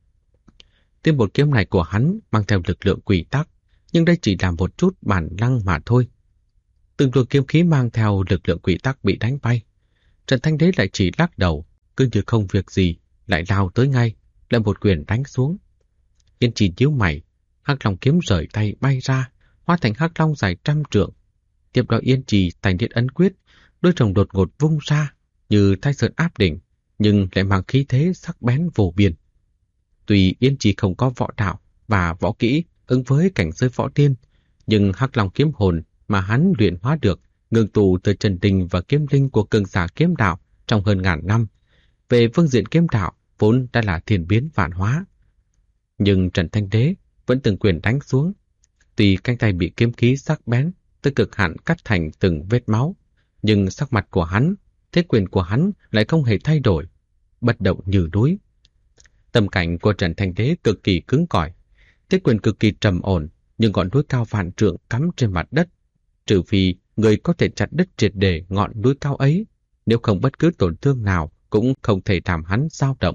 Tuy một kiếm này của hắn mang theo lực lượng quy tắc, nhưng đây chỉ là một chút bản năng mà thôi. Từng luồng kiếm khí mang theo lực lượng quy tắc bị đánh bay. Trần Thanh Đế lại chỉ lắc đầu, cứ như không việc gì, lại lao tới ngay, lại một quyền đánh xuống. Yến Chi nhíu mày, hắc long kiếm rời tay bay ra, hóa thành hắc long dài 100 trượng. Tiếp đó Yến Chi thành thiết ấn quyết, đôi rồng đột ngột vung ra như Thái Sơn áp đỉnh, nhưng lại mang khí thế sắc bén vô biên. Tuy Yên Chi không có võ đạo và võ kỹ ứng với cảnh giới võ tiên, nhưng Hắc Long kiếm hồn mà hắn luyện hóa được ngưng tụ từ trần đình và kiếm linh của cường giả kiếm đạo trong hơn ngàn năm, về phương diện kiếm đạo vốn đã là thiên biến vạn hóa. Nhưng Trần Thanh Đế vẫn từng quyền đánh xuống, tuy cánh tay bị kiếm khí sắc bén tới cực hạn cắt thành từng vết máu, nhưng sắc mặt của hắn, thế quyền của hắn lại không hề thay đổi, bất động như núi. Tâm cảnh của Trần Thanh Đế cực kỳ cứng cỏi, thế quyền cực kỳ trầm ổn, nhưng ngọn núi cao vạn trượng cắm trên mặt đất, trừ phi người có thể chặt đứt triệt để ngọn núi cao ấy, nếu không bất cứ tổn thương nào cũng không thể làm hắn dao động.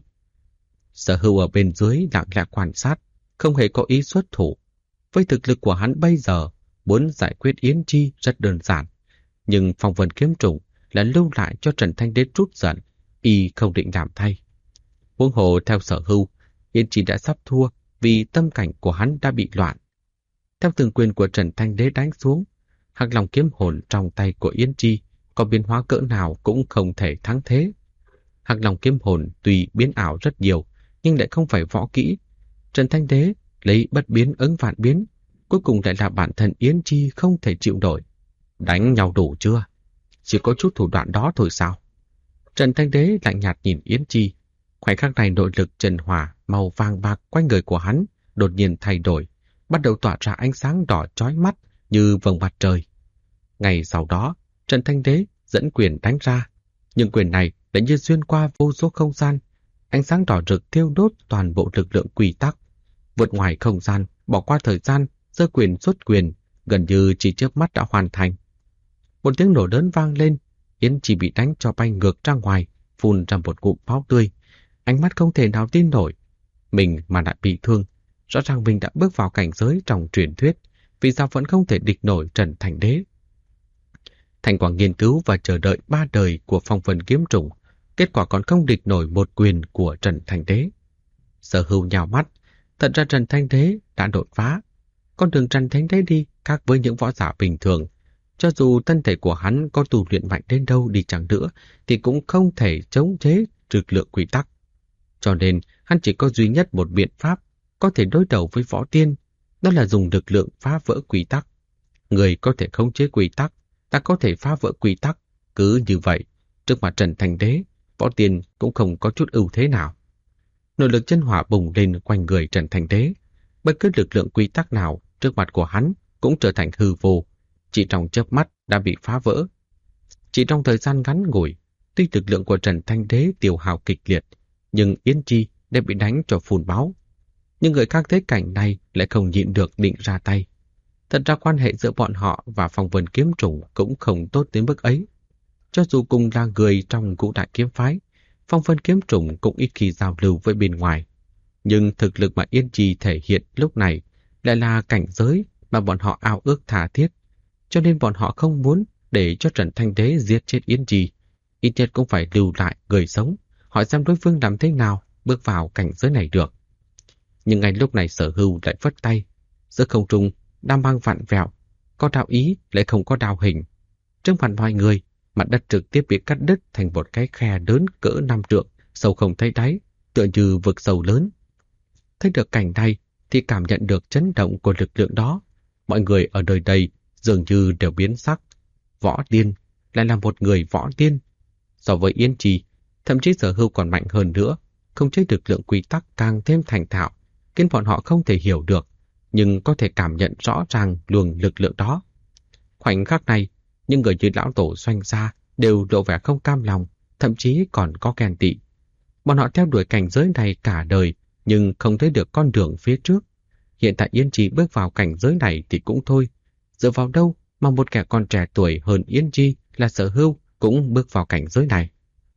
Sở Hưu ở bên dưới lặng lẽ quan sát, không hề có ý xuất thủ. Với thực lực của hắn bây giờ, muốn giải quyết Yến Chi rất đơn giản, nhưng Phong Vân kiếm trùng là lưu lại cho Trần Thanh Đế trút giận, y không định làm thay. Huống hồ theo Sở Hưu, Yến Chi đã sắp thua vì tâm cảnh của hắn đã bị loạn. Theo từng quyền của Trần Thanh Đế đánh xuống, Hắc Long kiếm hồn trong tay của Yến Chi có biến hóa cỡ nào cũng không thể thắng thế. Hắc Long kiếm hồn tuy biến ảo rất nhiều, nhưng lại không phải võ kỹ. Trần Thanh Đế lấy bất biến ứng vạn biến, cuối cùng lại là bản thân Yến Chi không thể chịu nổi. Đánh nhau đủ chưa? Chỉ có chút thủ đoạn đó thôi sao? Trần Thanh Đế lạnh nhạt nhìn Yến Chi. Khoảnh khắc này nội lực trần hỏa màu vàng bạc quanh người của hắn đột nhiên thay đổi, bắt đầu tỏa ra ánh sáng đỏ chói mắt như vầng mặt trời. Ngày sau đó, Trần Thanh Đế dẫn quyền đánh ra, nhưng quyền này lại như xuyên qua vô số không gian. Ánh sáng đỏ rực thiêu đốt toàn bộ lực lượng quy tắc, vượt ngoài không gian, bỏ qua thời gian, giơ quyền xuất quyền, gần như chỉ chớp mắt đã hoàn thành. Một tiếng nổ lớn vang lên, Yến Chi bị đánh cho bay ngược ra ngoài, phun ra một ngụm máu tươi. Ánh mắt không thể nào tin nổi, mình mà lại bị thương. Rõ ràng mình đã bước vào cảnh giới trong truyền thuyết, vì sao vẫn không thể địch nổi Trần Thanh Đế? Thành quả nghiên cứu và chờ đợi 3 đời của Phong Vân kiếm trùng, kết quả còn không địch nổi một quyền của Trần Thanh Đế. Sở Hưu nhào mắt, thật ra Trần Thanh Đế đã đột phá. Con đường Trần Thanh Đế đi khác với những võ giả bình thường. Cho dù thân thể của hắn có tu luyện mạnh đến đâu đi chẳng nữa, thì cũng không thể chống chế lực lượng quy tắc. Cho nên hắn chỉ có duy nhất một biện pháp có thể đối đầu với võ tiên, đó là dùng lực lượng phá vỡ quy tắc. Người có thể khống chế quy tắc, ta có thể phá vỡ quy tắc. Cứ như vậy, trước mặt Trần Thanh Đế, võ tiên cũng không có chút ưu thế nào. Nội lực chân hỏa bùng lên quanh người Trần Thanh Đế, bất cứ lực lượng quy tắc nào trước mặt của hắn cũng trở thành hư vô, chỉ trong chớp mắt đã bị phá vỡ. Chỉ trong thời gian ngắn ngủi, tuy lực lượng của Trần Thanh Đế tiêu hao kịch liệt, nhưng Yến Chi đã bị đánh cho phun máu. Nhưng người khác thấy cảnh này lại không nhịn được định ra tay. Thật ra quan hệ giữa bọn họ và Phong Vân kiếm trùng cũng không tốt đến mức ấy. Cho dù cùng là người trong Ngũ Đại kiếm phái, Phong Vân kiếm trùng cũng ít khi giao lưu với bên ngoài. Nhưng thực lực mà Yến Chi thể hiện lúc này lại là cảnh giới mà bọn họ ao ước tha thiết. Cho nên bọn họ không muốn để cho Trần Thanh Đế giết chết Yến Chi. Ít nhất cũng phải lưu lại người sống, hỏi xem đối phương làm thế nào bước vào cảnh giới này được. Nhưng ngay lúc này Sở Hưu lại phất tay. Giữa không trung đang mang vặn vẹo, có đạo ý lại không có đạo hình. Trước mặt mọi người, mặt đất trực tiếp bị cắt đứt thành một cái khe lớn cỡ 5 trượng, sâu không thấy đáy, tựa như vực sâu lớn. Thấy được cảnh này thì cảm nhận được chấn động của lực lượng đó. Mọi người ở nơi đây dường như đều biến sắc. Võ tiên lại là một người võ tiên. So với Yến Chi, thậm chí Sở Hưu còn mạnh hơn nữa, không chế lực lượng quy tắc càng thêm thành thạo, khiến bọn họ không thể hiểu được, nhưng có thể cảm nhận rõ ràng luồng lực lượng đó. Khoảnh khắc này, những người như lão tổ Doanh gia đều lộ vẻ không cam lòng, thậm chí còn có ghen tị. Bọn họ theo đuổi cảnh giới này cả đời, nhưng không thấy được con đường phía trước. Hiện tại Yến Chi bước vào cảnh giới này thì cũng thôi. Dựa vào đâu mà một kẻ còn trẻ tuổi hơn Yến Chi là Sở Hưu cũng bước vào cảnh giới này?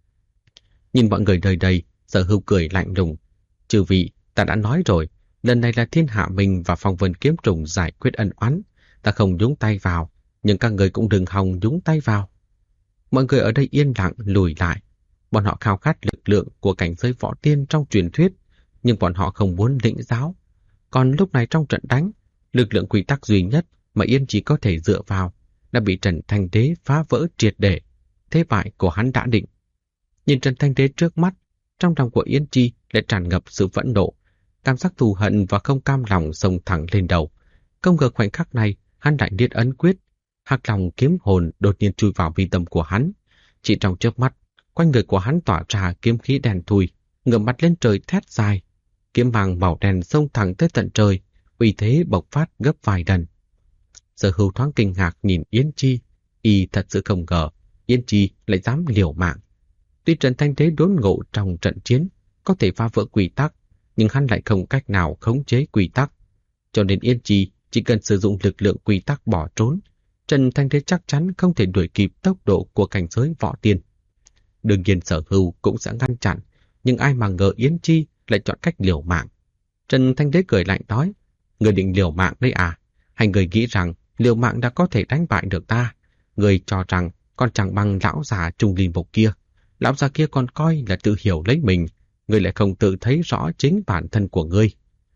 Nhìn mọi người nơi đây, Sở Hưu cười lạnh lùng. Chư vị, ta đã nói rồi, lần này là thiên hạ mình và Phong Vân kiếm trùng giải quyết ân oán. Ta không nhúng tay vào, nhưng các người cũng đừng hòng nhúng tay vào. Mọi người ở đây yên lặng lùi lại. Bọn họ khao khát lực lượng của cảnh giới võ tiên trong truyền thuyết, nhưng bọn họ không muốn lĩnh giáo. Còn lúc này trong trận đánh, lực lượng quy tắc duy nhất mà Yên chỉ có thể dựa vào đã bị Trần Thanh Đế phá vỡ triệt để. Thế bại của hắn đã định. Nhìn Trần Thanh Đế trước mắt, trong lòng của Yên Chi lại tràn ngập sự phẫn nộ. Cảm giác thù hận và không cam lòng xông thẳng lên đầu. Không ngờ khoảnh khắc này, hắn lại niết ấn quyết. Hắc Long kiếm hồn đột nhiên chui vào mi tâm của hắn. Chỉ trong chớp mắt, quanh người của hắn tỏa ra kiếm khí đen thui, ngửa mặt lên trời thét dài. Kiếm mang màu đen xông thẳng tới tận trời, uy thế bộc phát gấp vài lần. Sở Hưu thoáng kinh ngạc nhìn Yến Chi, y thật sự không ngờ Yến Chi lại dám liều mạng. Tuy Trần Thanh Đế đốn ngộ trong trận chiến có thể phá vỡ quy tắc, nhưng hắn lại không cách nào khống chế quy tắc. Cho nên Yến Chi chỉ cần sử dụng lực lượng quy tắc bỏ trốn, Trần Thanh Đế chắc chắn không thể đuổi kịp tốc độ của cảnh giới võ tiên. Đương nhiên Sở Hưu cũng sẽ ngăn chặn, nhưng ai mà ngờ Yến Chi lại chọn cách liều mạng. Trần Thanh Đế cười lạnh nói, người định liều mạng đấy à? Hay người nghĩ rằng liều mạng đã có thể đánh bại được ta? Người cho rằng còn chẳng bằng lão già Trung Ly Mộc kia. Lão già kia còn coi là tự hiểu lấy mình, người lại không tự thấy rõ chính bản thân của ngươi.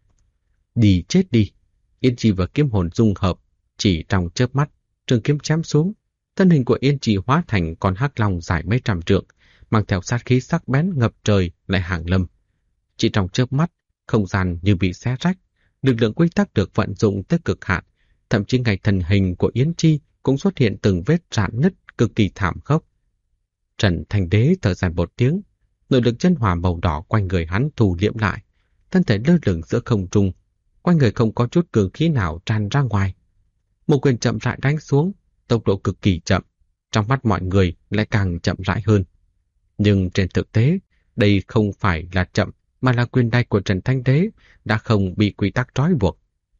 Đi chết đi! Yên Chi và kiếm hồn dung hợp, chỉ trong chớp mắt, trường kiếm chém xuống. Thân hình của Yên Chi hóa thành con hắc long dài mấy trăm trượng, mang theo sát khí sắc bén ngập trời lại hàng lâm. Chỉ trong chớp mắt, không gian như bị xé rách, lực lượng quy tắc được vận dụng tới cực hạn, thậm chí ngay thân hình của Yến Chi cũng xuất hiện từng vết rạn nứt cực kỳ thảm khốc. Trần Thanh Đế thở dài một tiếng, nội lực chân hỏa màu đỏ quanh người hắn thu liễm lại, thân thể lơ lửng giữa không trung, quanh người không có chút cường khí nào tràn ra ngoài. Một quyền chậm rãi đánh xuống, tốc độ cực kỳ chậm, trong mắt mọi người lại càng chậm rãi hơn. Nhưng trên thực tế, đây không phải là chậm, mà là quyền đai của Trần Thanh Đế đã không bị quy tắc trói buộc.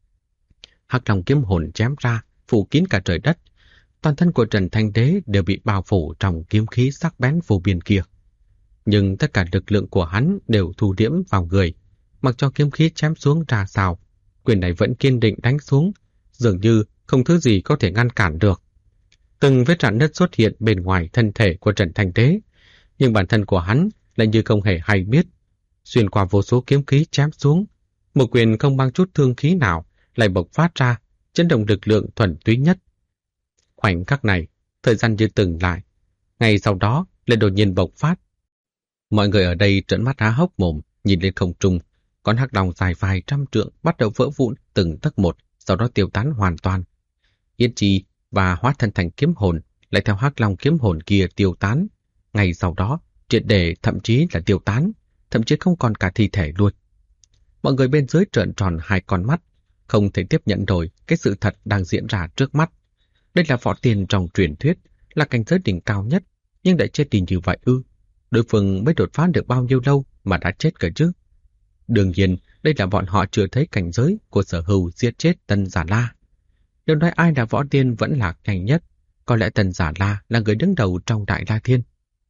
Hắc Long kiếm hồn chém ra, phủ kín cả trời đất. Toàn thân của Trần Thanh Đế đều bị bao phủ trong kiếm khí sắc bén vô biên kia. Nhưng tất cả lực lượng của hắn đều thu liễm vào người, mặc cho kiếm khí chém xuống ra sao, quyền này vẫn kiên định đánh xuống, dường như không thứ gì có thể ngăn cản được. Từng vết rạn nứt xuất hiện bên ngoài thân thể của Trần Thanh Đế, nhưng bản thân của hắn lại như không hề hay biết. Xuyên qua vô số kiếm khí chém xuống, một quyền không mang chút thương khí nào lại bộc phát ra, chấn động lực lượng thuần túy nhất. Khoảnh khắc này, thời gian như từng lại, ngay sau đó lại đột nhiên bộc phát. Mọi người ở đây trợn mắt há hốc mồm, nhìn lên không trung, con hắc long dài vài trăm trượng bắt đầu vỡ vụn từng tấc một, sau đó tiêu tán hoàn toàn. Yến Chi và hóa thân thành kiếm hồn lại theo hắc long kiếm hồn kia tiêu tán, ngay sau đó triệt để thậm chí là tiêu tán, thậm chí không còn cả thi thể luôn. Mọi người bên dưới trợn tròn hai con mắt, không thể tiếp nhận nổi cái sự thật đang diễn ra trước mắt. Đây là võ tiên trong truyền thuyết, là cảnh giới đỉnh cao nhất, nhưng đã chết đi như vậy ư? Đối phương mới đột phá được bao nhiêu lâu mà đã chết cơ chứ? Đương nhiên, đây là bọn họ chưa thấy cảnh giới của Sở Hưu giết chết Tần Giả La. Nếu nói ai là võ tiên vẫn là nhanh nhất, có lẽ Tần Giả La là người đứng đầu trong Đại La Thiên.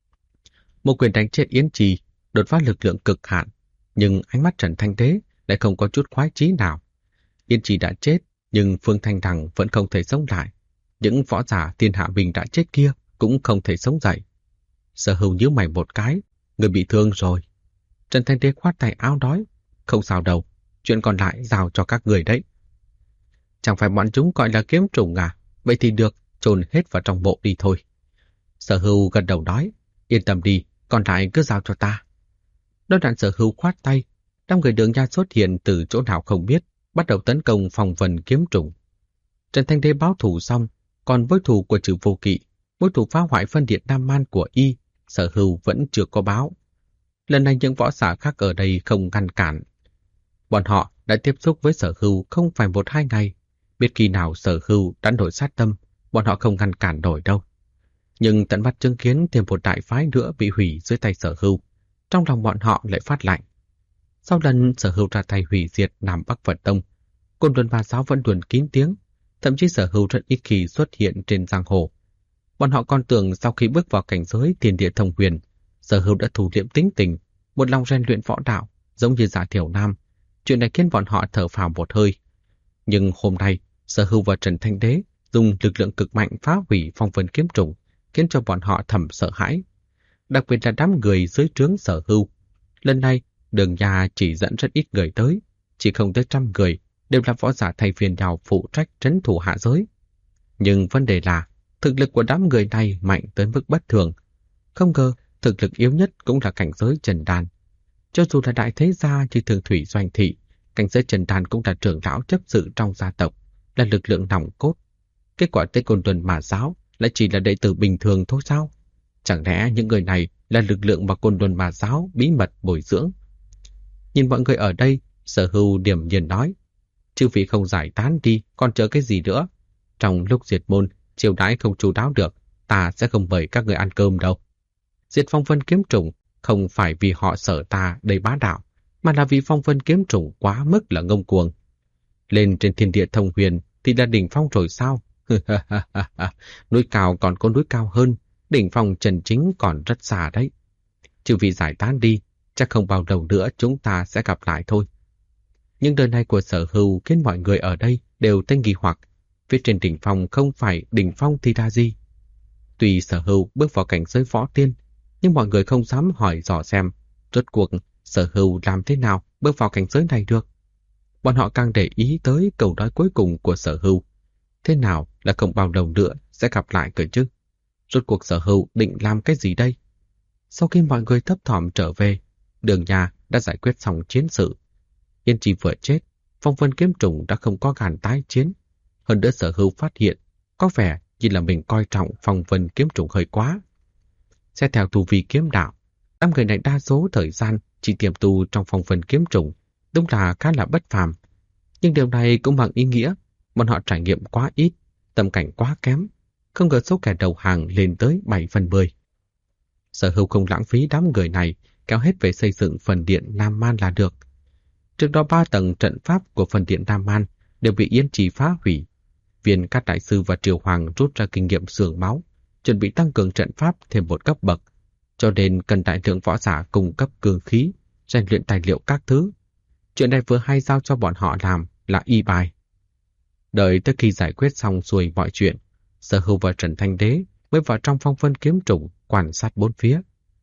Một quyền đánh chết Yến Chi, đột phá lực lượng cực hạn, nhưng ánh mắt Trần Thanh Đế lại không có chút khoái chí nào. Yến Chi đã chết, nhưng Phương Thanh Đằng vẫn không thể sống lại. Những võ giả thiên hạ bình đã chết kia cũng không thể sống dậy. Sở Hưu nhíu mày một cái, người bị thương rồi. Trần Thanh Đế khoát tay áo nói, không sao đâu, chuyện còn lại giao cho các người đấy. Chẳng phải bọn chúng gọi là kiếm trùng à? Vậy thì được, chôn hết vào trong bộ đi thôi. Sở Hưu gật đầu nói, yên tâm đi, còn lại cứ giao cho ta. Nói đoạn Sở Hưu khoát tay, đám người Đường Nha xuất hiện từ chỗ nào không biết, bắt đầu tấn công phòng vần kiếm trùng. Trần Thanh Đế báo thù xong, còn với thù của Trừ Vô Kỵ, mối thù phá hoại phân điện Nam Man của y, Sở Hưu vẫn chưa có báo. Lần này những võ giả khác ở đây không ngăn cản. Bọn họ đã tiếp xúc với Sở Hưu không phải 1-2 ngày, biết khi nào Sở Hưu đã nổi sát tâm, bọn họ không ngăn cản nổi đâu. Nhưng tận mắt chứng kiến thêm một đại phái nữa bị hủy dưới tay Sở Hưu, trong lòng bọn họ lại phát lạnh. Sau lần Sở Hưu ra tay hủy diệt Nam Bắc Phật Tông, Côn Luân Ma Giáo vẫn đồn kín tiếng, thậm chí Sở Hưu rất ít khi xuất hiện trên giang hồ. Bọn họ còn tưởng sau khi bước vào cảnh giới Thiên Địa Thông Huyền, Sở Hưu đã thủ liệm tính tình, một lòng rèn luyện võ đạo, giống như Dạ Thiểu Nam. Chuyện này khiến bọn họ thở phào một hơi. Nhưng hôm nay, Sở Hưu và Trần Thanh Đế dùng lực lượng cực mạnh phá hủy phong vân kiếm trùng, khiến cho bọn họ thầm sợ hãi. Đặc biệt là đám người dưới trướng Sở Hưu. Lần này, Đường Nha chỉ dẫn rất ít người tới, chỉ không tới 100 người, đều là võ giả thay phiên nhau phụ trách trấn thủ hạ giới. Nhưng vấn đề là, thực lực của đám người này mạnh tới mức bất thường. Không ngờ, thực lực yếu nhất cũng là cảnh giới trần đan. Cho dù là đại thế gia như Thường Thủy Doanh Thị, cảnh giới Trần Đan cũng là trưởng lão chấp sự trong gia tộc, là lực lượng nòng cốt. Kết quả tới Côn Luân Ma giáo lại chỉ là đệ tử bình thường thôi sao? Chẳng lẽ những người này là lực lượng mà Côn Luân Ma giáo bí mật bồi dưỡng? Nhìn mọi người ở đây, Sở Hưu điềm nhiên nói, chư vị không giải tán đi, còn chờ cái gì nữa? Trong lúc diệt môn, chiêu đãi không chu đáo được, ta sẽ không mời các người ăn cơm đâu. Diệt Phong Vân kiếm trùng không phải vì họ sợ ta đầy bá đạo, mà là vì Phong Vân kiếm trùng quá mức là ngông cuồng. Lên trên thiên địa thông huyền thì là đỉnh phong rồi sao? Núi cao còn có núi cao hơn, đỉnh phong chân chính còn rất xa đấy. Chư vị giải tán đi, chắc không bao lâu nữa chúng ta sẽ gặp lại thôi. Nhưng đời này của Sở Hưu khiến mọi người ở đây đều tên nghi hoặc, phía trên đỉnh phong không phải đỉnh phong thì là gì? Tuy Sở Hưu bước vào cảnh giới võ tiên, nhưng mọi người không dám hỏi dò xem rốt cuộc Sở Hưu làm thế nào bước vào cảnh giới này được. Bọn họ càng để ý tới câu nói cuối cùng của Sở Hưu. Thế nào là không bao lâu nữa sẽ gặp lại cơ chứ? Rốt cuộc Sở Hưu định làm cái gì đây? Sau khi mọi người thấp thỏm trở về, Đường Nha đã giải quyết xong chiến sự. Yên Trì vừa chết, Phong Vân kiếm trùng đã không có gan tái chiến. Hơn nữa Sở Hưu phát hiện, có vẻ như là mình coi trọng Phong Vân kiếm trùng hơi quá. Xét theo tu vi kiếm đạo, đám người này đa số thời gian chỉ tiềm tu trong Phong Vân kiếm trùng, đúng là khá là bất phàm. Nhưng điều này cũng bằng ý nghĩa, bọn họ trải nghiệm quá ít, tâm cảnh quá kém, không ngờ số kẻ đầu hàng lên tới 7/10. Sở Hưu không lãng phí đám người này, kéo hết về xây dựng phần điện Nam Man là được. Trước đó 3 tầng trận pháp của phần điện Nam Man đều bị Yên Trì phá hủy. Viên Cát Đại Sư và Triều Hoàng rút ra kinh nghiệm xương máu, chuẩn bị tăng cường trận pháp thêm một cấp bậc, cho nên cần đại lượng võ giả cung cấp cương khí, rèn luyện tài liệu các thứ. Chuyện này vừa hay giao cho bọn họ làm là y bài. Đợi tới khi giải quyết xong xuôi mọi chuyện, Sở Hưu và Trần Thanh Đế mới vào trong Phong Vân kiếm trùng quan sát bốn phía.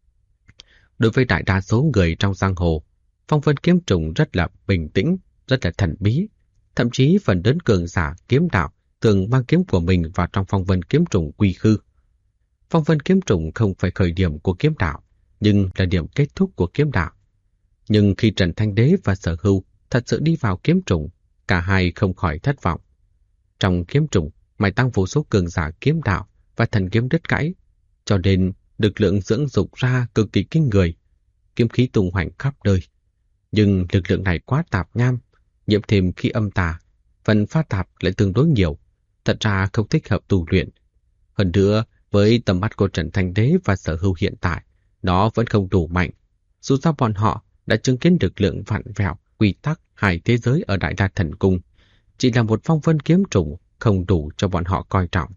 Đối với đại đa số người trong giang hồ, Phong Vân kiếm trùng rất là bình tĩnh, rất là thần bí. Thậm chí phần lớn cường giả kiếm đạo thường mang kiếm của mình vào trong Phong Vân kiếm trùng quy khư. Phong Vân kiếm trùng không phải khởi điểm của kiếm đạo, nhưng là điểm kết thúc của kiếm đạo. Nhưng khi Trần Thanh Đế và Sở Hưu thật sự đi vào kiếm trùng, cả hai không khỏi thất vọng. Trong kiếm trùng, mài tăng vô số cường giả kiếm đạo và thần kiếm đứt gãy, cho nên lực lượng dưỡng dục ra cực kỳ kinh người, kiếm khí tung hoành khắp nơi. Nhưng lực lượng này quá tạp nham, nhiễm thêm khí âm tà, phần pha tạp lại tương đối nhiều, thật ra không thích hợp tu luyện. Hơn nữa, với tầm mắt của Trần Thanh Đế và Sở Hưu hiện tại, nó vẫn không đủ mạnh. Dù sao bọn họ đã chứng kiến lực lượng vặn vẹo, quy tắc hai thế giới ở Đại Đa Thần Cung, chỉ là một Phong Vân kiếm trùng không đủ cho bọn họ coi trọng.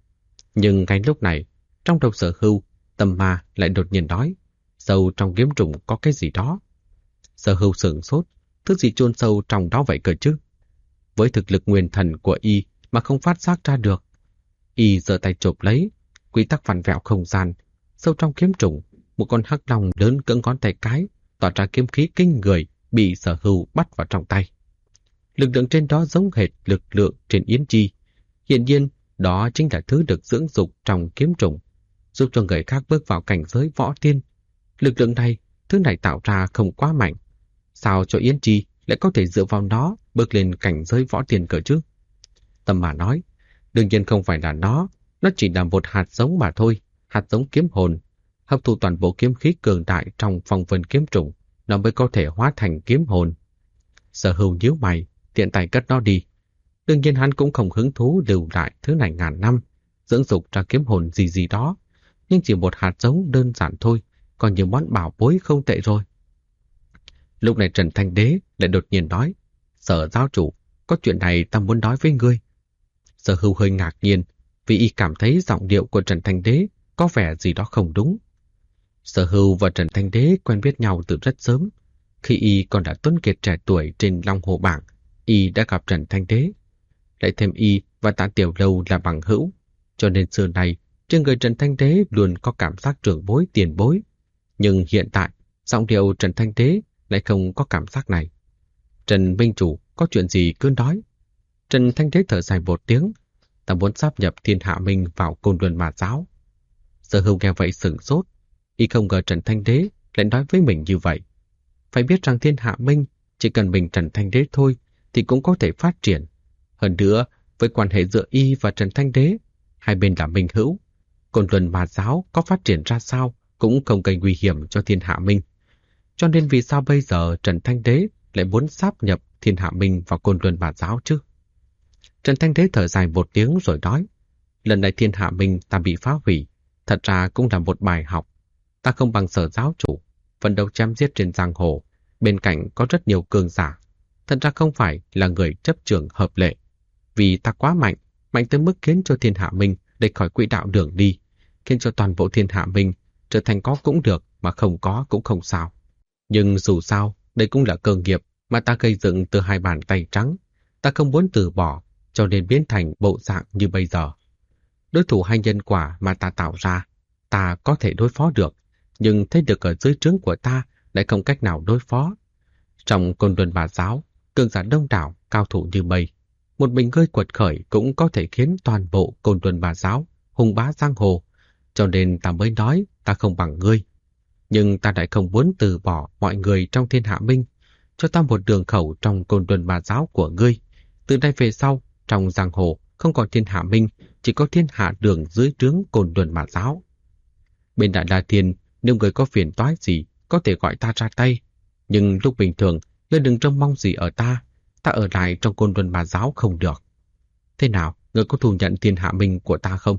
Nhưng ngay lúc này, trong đầu Sở Hưu, Tâm Ma lại đột nhiên nói, sâu trong kiếm trùng có cái gì đó. Sở Hưu sửng sốt, thứ gì chôn sâu trong đó vậy cơ chứ? Với thực lực nguyên thần của y mà không phát giác ra được. Y giơ tay chộp lấy, quy tắc vặn vẹo không gian, sâu trong kiếm trùng, một con hắc long lớn cỡ ngón tay cái, tỏa ra kiếm khí kinh người, bị Sở Hưu bắt vào trong tay. Lực lượng trên đó giống hệt lực lượng trên Yến Chi. Hiển nhiên, đó chính là thứ được dưỡng dục trong kiếm trùng, giúp cho người khác bước vào cảnh giới võ tiên. Lực lượng này, thứ này tạo ra không quá mạnh. Sao cho Yến Chi lại có thể dựa vào nó bước lên cảnh giới võ tiên cơ chứ? Tâm Ma nói, đương nhiên không phải là nó chỉ là một hạt giống mà thôi, hạt giống kiếm hồn. Hấp thu toàn bộ kiếm khí cường đại trong Phong Vân kiếm trùng, nó mới có thể hóa thành kiếm hồn. Sở Hưu nhíu mày, tiện tay cất nó đi. Đương nhiên hắn cũng không hứng thú lưu lại thứ này ngàn năm, dưỡng dục ra kiếm hồn gì đó, nhưng chỉ một hạt giống đơn giản thôi, còn nhiều món bảo bối không tệ rồi. Lúc này Trần Thanh Đế lại đột nhiên nói, Sở giáo chủ, có chuyện này ta muốn nói với ngươi. Sở Hưu hơi ngạc nhiên, vì y cảm thấy giọng điệu của Trần Thanh Đế có vẻ gì đó không đúng. Sở Hưu và Trần Thanh Đế quen biết nhau từ rất sớm. Khi y còn là tuấn kiệt trẻ tuổi trên Long Hồ Bảng, y đã gặp Trần Thanh Đế. Lại thêm y và Tạ Tiểu Lâu là bằng hữu, cho nên xưa này trên người Trần Thanh Đế luôn có cảm giác trưởng bối tiền bối. Nhưng hiện tại, giọng điệu Trần Thanh Đế lại không có cảm giác này. Trần Minh Chủ, có chuyện gì cứ nói. Trần Thanh Đế thở dài một tiếng, ta muốn sáp nhập Thiên Hạ Minh vào Côn Luân Ma giáo. Sở Hưu nghe vậy sửng sốt, y không ngờ Trần Thanh Đế lại nói với mình như vậy. Phải biết rằng Thiên Hạ Minh Chỉ cần mình Trần Thanh Đế thôi thì cũng có thể phát triển. Hơn nữa, với quan hệ giữa y và Trần Thanh Đế, hai bên là minh hữu. Côn Luân Ma giáo có phát triển ra sao cũng không gây nguy hiểm cho Thiên Hạ Minh. Cho nên vì sao bây giờ Trần Thanh Đế lại muốn sáp nhập Thiên Hạ Minh vào Côn Luân Ma giáo chứ? Trần Thanh Đế thở dài một tiếng rồi nói, lần này Thiên Hạ Minh ta bị phá hủy, thật ra cũng là một bài học. Ta không bằng Sở giáo chủ, phần đầu chém giết trên giang hồ, bên cạnh có rất nhiều cường giả. Thật ra không phải là người chấp trường hợp lệ. Vì ta quá mạnh, mạnh tới mức khiến cho Thiên Hạ Minh lệch khỏi quỹ đạo đường đi, khiến cho toàn bộ Thiên Hạ Minh trở thành có cũng được mà không có cũng không sao. Nhưng dù sao, đây cũng là cơ nghiệp mà ta gây dựng từ hai bàn tay trắng. Ta không muốn từ bỏ, cho nên biến thành bộ dạng như bây giờ. Đối thủ hay nhân quả mà ta tạo ra, ta có thể đối phó được, nhưng thế lực ở dưới trướng của ta lại không cách nào đối phó. Trong Côn Luân Ma giáo, cường giả đông đảo, cao thủ như mây, một mình ngươi quật khởi cũng có thể khiến toàn bộ Côn Luân Ma giáo hùng bá giang hồ, cho nên ta mới nói ta không bằng ngươi. Nhưng ta lại không muốn từ bỏ mọi người trong Thiên Hạ Minh, cho ta một đường khẩu trong Côn Luân Ma giáo của ngươi. Từ nay về sau, trong giang hồ không còn Thiên Hạ Minh, chỉ có Thiên Hạ đường dưới trướng Côn Luân Ma giáo. Bên Đại La Thiên, nếu người có phiền toái gì, có thể gọi ta ra tay. Nhưng lúc bình thường, ngươi đừng trông mong gì ở ta ở lại trong Côn Luân Ma giáo không được. Thế nào, ngươi có thu nhận Thiên Hạ Minh của ta không?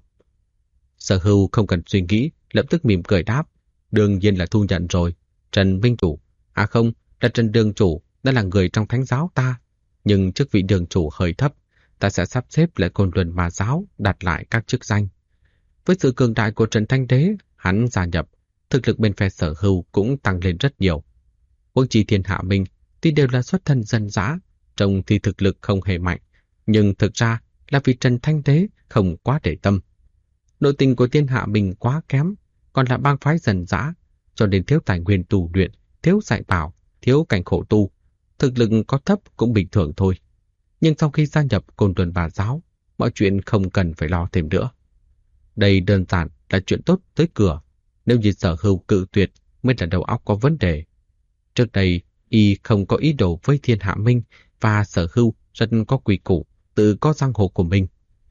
Sở Hưu không cần suy nghĩ, lập tức mỉm cười đáp, đương nhiên là thu nhận rồi. Trần Minh Chủ, à không, là Trần Đường Chủ, đã là người trong thánh giáo ta. Nhưng chức vị đường chủ hơi thấp, ta sẽ sắp xếp lại Côn Luân Ma giáo, đặt lại các chức danh. Với sự cường đại của Trần Thanh Đế, hắn gia nhập, thực lực bên phe Sở Hưu cũng tăng lên rất nhiều. Huống chi Thiên Hạ Minh tuy đều là xuất thân dân dã, trông thì thực lực không hề mạnh, nhưng thực ra là vì Trần Thanh Đế không quá để tâm. Nội tình của Thiên Hạ Minh quá kém, còn là bang phái dân dã, cho nên thiếu tài nguyên tu luyện, thiếu dạy bảo, thiếu cảnh khổ tu, thực lực có thấp cũng bình thường thôi. Nhưng sau khi gia nhập Côn Luân Ma giáo, mọi chuyện không cần phải lo thêm nữa. Đây đơn giản là chuyện tốt tới cửa, nếu như Sở Hưu cự tuyệt mới là đầu óc có vấn đề. Trước đây, y không có ý đồ với Thiên Hạ Minh và Sở Hưu rất có quy củ, tự có giang hồ của mình.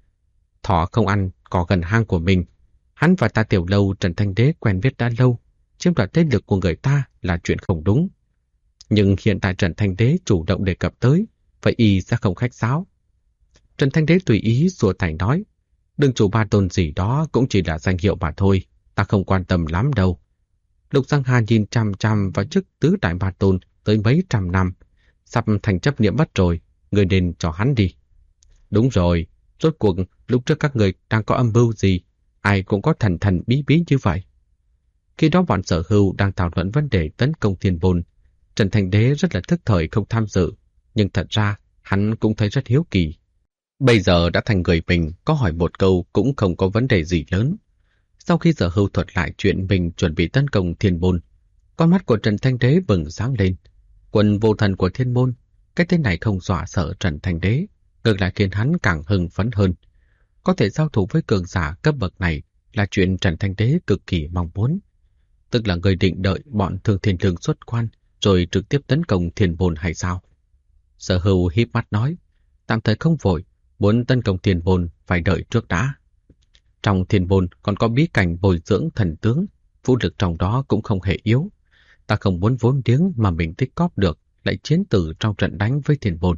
Thỏ không ăn có gần hang của mình. Hắn và ta Tiểu Lâu Trần Thanh Đế quen biết đã lâu, chiếm đoạt thế lực của người ta là chuyện không đúng. Nhưng hiện tại Trần Thanh Đế chủ động đề cập tới, vậy y sẽ không khách sáo. Trần Thanh Đế tùy ý xua tay nói, đường chủ Ba Tôn gì đó cũng chỉ là danh hiệu mà thôi, ta không quan tâm lắm đâu. Lục Giang Hà nhìn chằm chằm vào chức tứ đại Ba Tôn tới mấy trăm năm, sắp thành chấp niệm mất rồi, người nên cho hắn đi. Đúng rồi, rốt cuộc lúc trước các người đang có âm mưu gì, ai cũng có thần thần bí bí như vậy. Khi đó bọn Sở Hưu đang thảo luận vấn đề tấn công Thiên Bôn, Trần Thanh Đế rất là thức thời không tham dự, nhưng thật ra hắn cũng thấy rất hiếu kỳ. Bây giờ đã thành người mình, có hỏi một câu cũng không có vấn đề gì lớn. Sau khi Sở Hưu thuật lại chuyện mình chuẩn bị tấn công Thiên Bôn, con mắt của Trần Thanh Đế bừng sáng lên. Quân vô thần của Thiên Môn, cái tên này không dọa sợ Trần Thanh Đế, ngược lại khiến hắn càng hưng phấn hơn. Có thể giao thủ với cường giả cấp bậc này là chuyện Trần Thanh Đế cực kỳ mong muốn. Tức là người định đợi bọn Thương Thiên Lương xuất quan rồi trực tiếp tấn công Thiên Bôn hay sao? Sở Hưu híp mắt nói, tạm thời không vội, muốn tấn công Thiên Bôn phải đợi trước đã. Trong Thiên Bôn còn có bí cảnh bồi dưỡng thần tướng, vũ lực trong đó cũng không hề yếu. Ta không muốn vốn liếng mà mình tích cóp được lại chiến tử trong trận đánh với Thiên Bôn.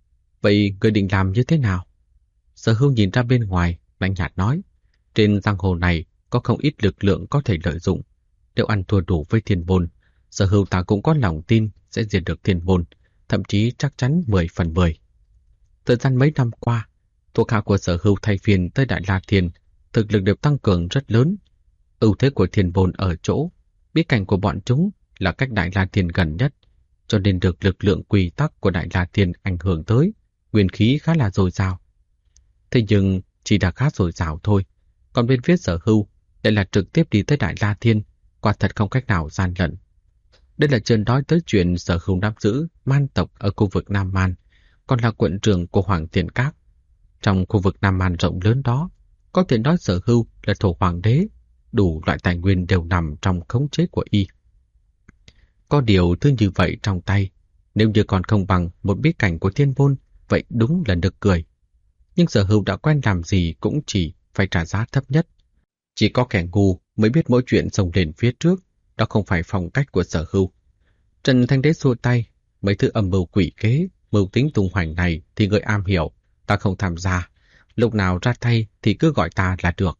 Vậy người định làm như thế nào? Sở Hưu nhìn ra bên ngoài, lạnh nhạt nói, trên giang hồ này có không ít lực lượng có thể lợi dụng. Nếu ăn thua đủ với Thiên Bôn, Sở Hưu ta cũng có lòng tin sẽ diệt được Thiên Bôn, thậm chí chắc chắn 10 phần 10. Thời gian mấy năm qua, thuộc hạ của Sở Hưu thay phiên tới Đại La Thiên, thực lực đều tăng cường rất lớn. Ưu thế của Thiên Bôn ở chỗ, bí cảnh của bọn chúng là cách Đại La Thiên gần nhất, cho nên được lực lượng quy tắc của Đại La Thiên ảnh hưởng tới, nguyên khí khá là dồi dào. Thế nhưng chỉ là khá dồi dào thôi, còn bên phía Sở Hưu lại là trực tiếp đi tới Đại La Thiên, quả thật không cách nào gian lận. Đây là chưa nói tới chuyện Sở Hưu nắm giữ man tộc ở khu vực Nam Man, còn là quận trưởng của Hoàng Tiền Các. Trong khu vực Nam Man rộng lớn đó, có thể nói Sở Hưu là thổ hoàng đế, đủ loại tài nguyên đều nằm trong khống chế của y. Có điều thứ như vậy trong tay, Nếu như còn không bằng một bí cảnh của thiên môn, vậy đúng là nực cười. Nhưng Sở Hưu đã quen làm gì cũng chỉ phải trả giá thấp nhất. Chỉ có kẻ ngu mới biết mỗi chuyện xông lên phía trước, đó không phải phong cách của Sở Hưu. Trần Thanh Đế xua tay, mấy thứ âm mưu quỷ kế, mưu tính tung hoành này thì người am hiểu, ta không tham gia. Lúc nào ra tay thì cứ gọi ta là được.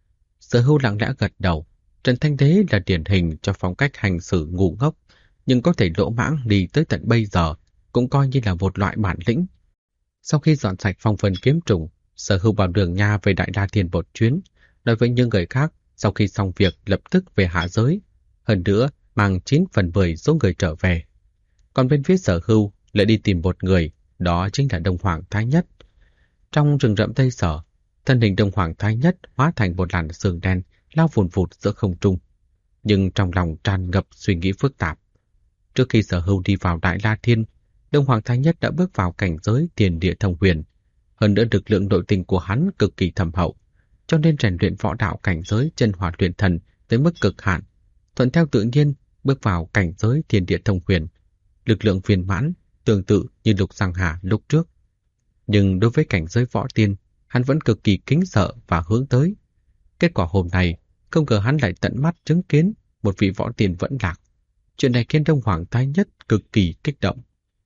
Sở Hưu lặng lẽ gật đầu. Trần Thanh Đế là điển hình cho phong cách hành xử ngu ngốc, nhưng có thể lỗ mãng đi tới tận bây giờ, cũng coi như là một loại bản lĩnh. Sau khi dọn sạch phong vân kiếm trùng, Sở Hưu bảo Đường Nha về Đại La Thiên một chuyến, nói với những người khác sau khi xong việc lập tức về hạ giới. Hơn nữa, mang 9/10 số người trở về. Còn bên phía Sở Hưu lại đi tìm một người, đó chính là Đông Hoàng Thái Nhất. Trong rừng rậm Tây Sở, thân hình Đông Hoàng Thái Nhất hóa thành một làn sương đen lao vùn vụt giữa không trung, nhưng trong lòng tràn ngập suy nghĩ phức tạp. Trước khi Sở Hưu đi vào Đại La Thiên, Đông Hoàng Thái Nhất đã bước vào cảnh giới tiền địa thông huyền. Hơn nữa lực lượng nội tình của hắn cực kỳ thâm hậu, cho nên rèn luyện võ đạo cảnh giới chân hỏa luyện thần tới mức cực hạn, thuận theo tự nhiên bước vào cảnh giới thiên địa thông huyền. Lực lượng viên mãn tương tự như Lục Giang Hà lúc trước. Nhưng đối với cảnh giới võ tiên, hắn vẫn cực kỳ kính sợ và hướng tới. Kết quả hôm nay, không ngờ hắn lại tận mắt chứng kiến một vị võ tiên vẫn lạc. Chuyện này khiến Đông Hoàng Thái Nhất cực kỳ kích động.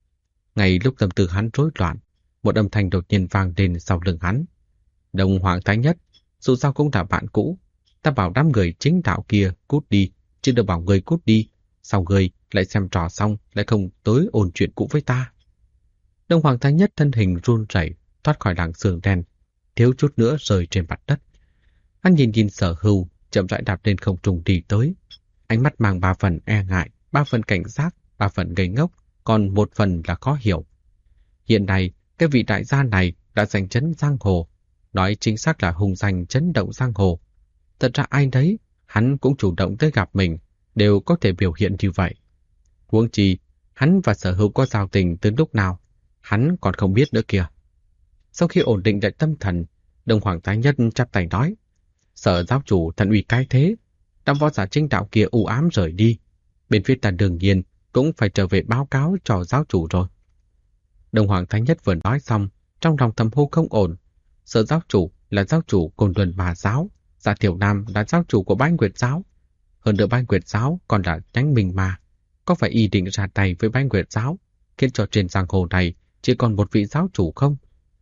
Ngay lúc tâm tư hắn rối loạn, một âm thanh đột nhiên vang lên sau lưng hắn. Đông Hoàng Thái Nhất, dù sao cũng là bạn cũ, ta bảo đám người chính đạo kia cút đi, chứ đừng bảo người cút đi, sao người lại xem trò xong lại không tới ôn chuyện cũ với ta. Đông Hoàng Thái Nhất thân hình run rẩy thoát khỏi làng sương đen, thiếu chút nữa rơi trên mặt đất. Hắn nhìn nhìn Sở Hưu, chậm rãi đạp lên không trung đi tới. Ánh mắt mang 3 phần e ngại, 3 phần cảnh giác, 3 phần ngây ngốc, còn 1 phần là khó hiểu. Hiện nay, cái vị đại gia này đã giành chấn giang hồ, nói chính xác là hùng danh chấn động giang hồ. Thật ra ai đấy, hắn cũng chủ động tới gặp mình, đều có thể biểu hiện như vậy. Huống chi, hắn và Sở Hưu có giao tình từ lúc nào, hắn còn không biết nữa kìa. Sau khi ổn định lại tâm thần, Đông Hoàng Thái Nhất chắp tay nói: Sở giáo chủ thần uy cái thế, đám võ giả chính đạo kia u ám rời đi, bên phía ta đương nhiên cũng phải trở về báo cáo cho giáo chủ rồi. Đông Hoàng Thái Nhất vừa nói xong, trong lòng thầm hô không ổn. Sở giáo chủ là giáo chủ Côn Luân Mà giáo, Dạ Thiểu Nam là giáo chủ của Bái Nguyệt giáo, hơn nữa Bái Nguyệt giáo còn là nhánh mình mà, có phải ý định ra tay với Bái Nguyệt giáo, khiến cho trên giang hồ này chỉ còn một vị giáo chủ không?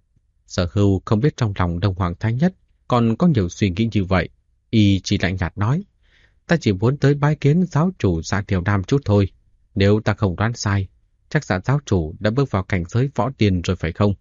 Sở Hưu không biết trong lòng Đông Hoàng Thái Nhất còn có nhiều suy nghĩ như vậy, y chỉ lạnh nhạt nói: ta chỉ muốn tới bái kiến giáo chủ Dạ Thiểu Nam chút thôi. Nếu ta không đoán sai, chắc Dạ giáo chủ đã bước vào cảnh giới võ tiên rồi phải không?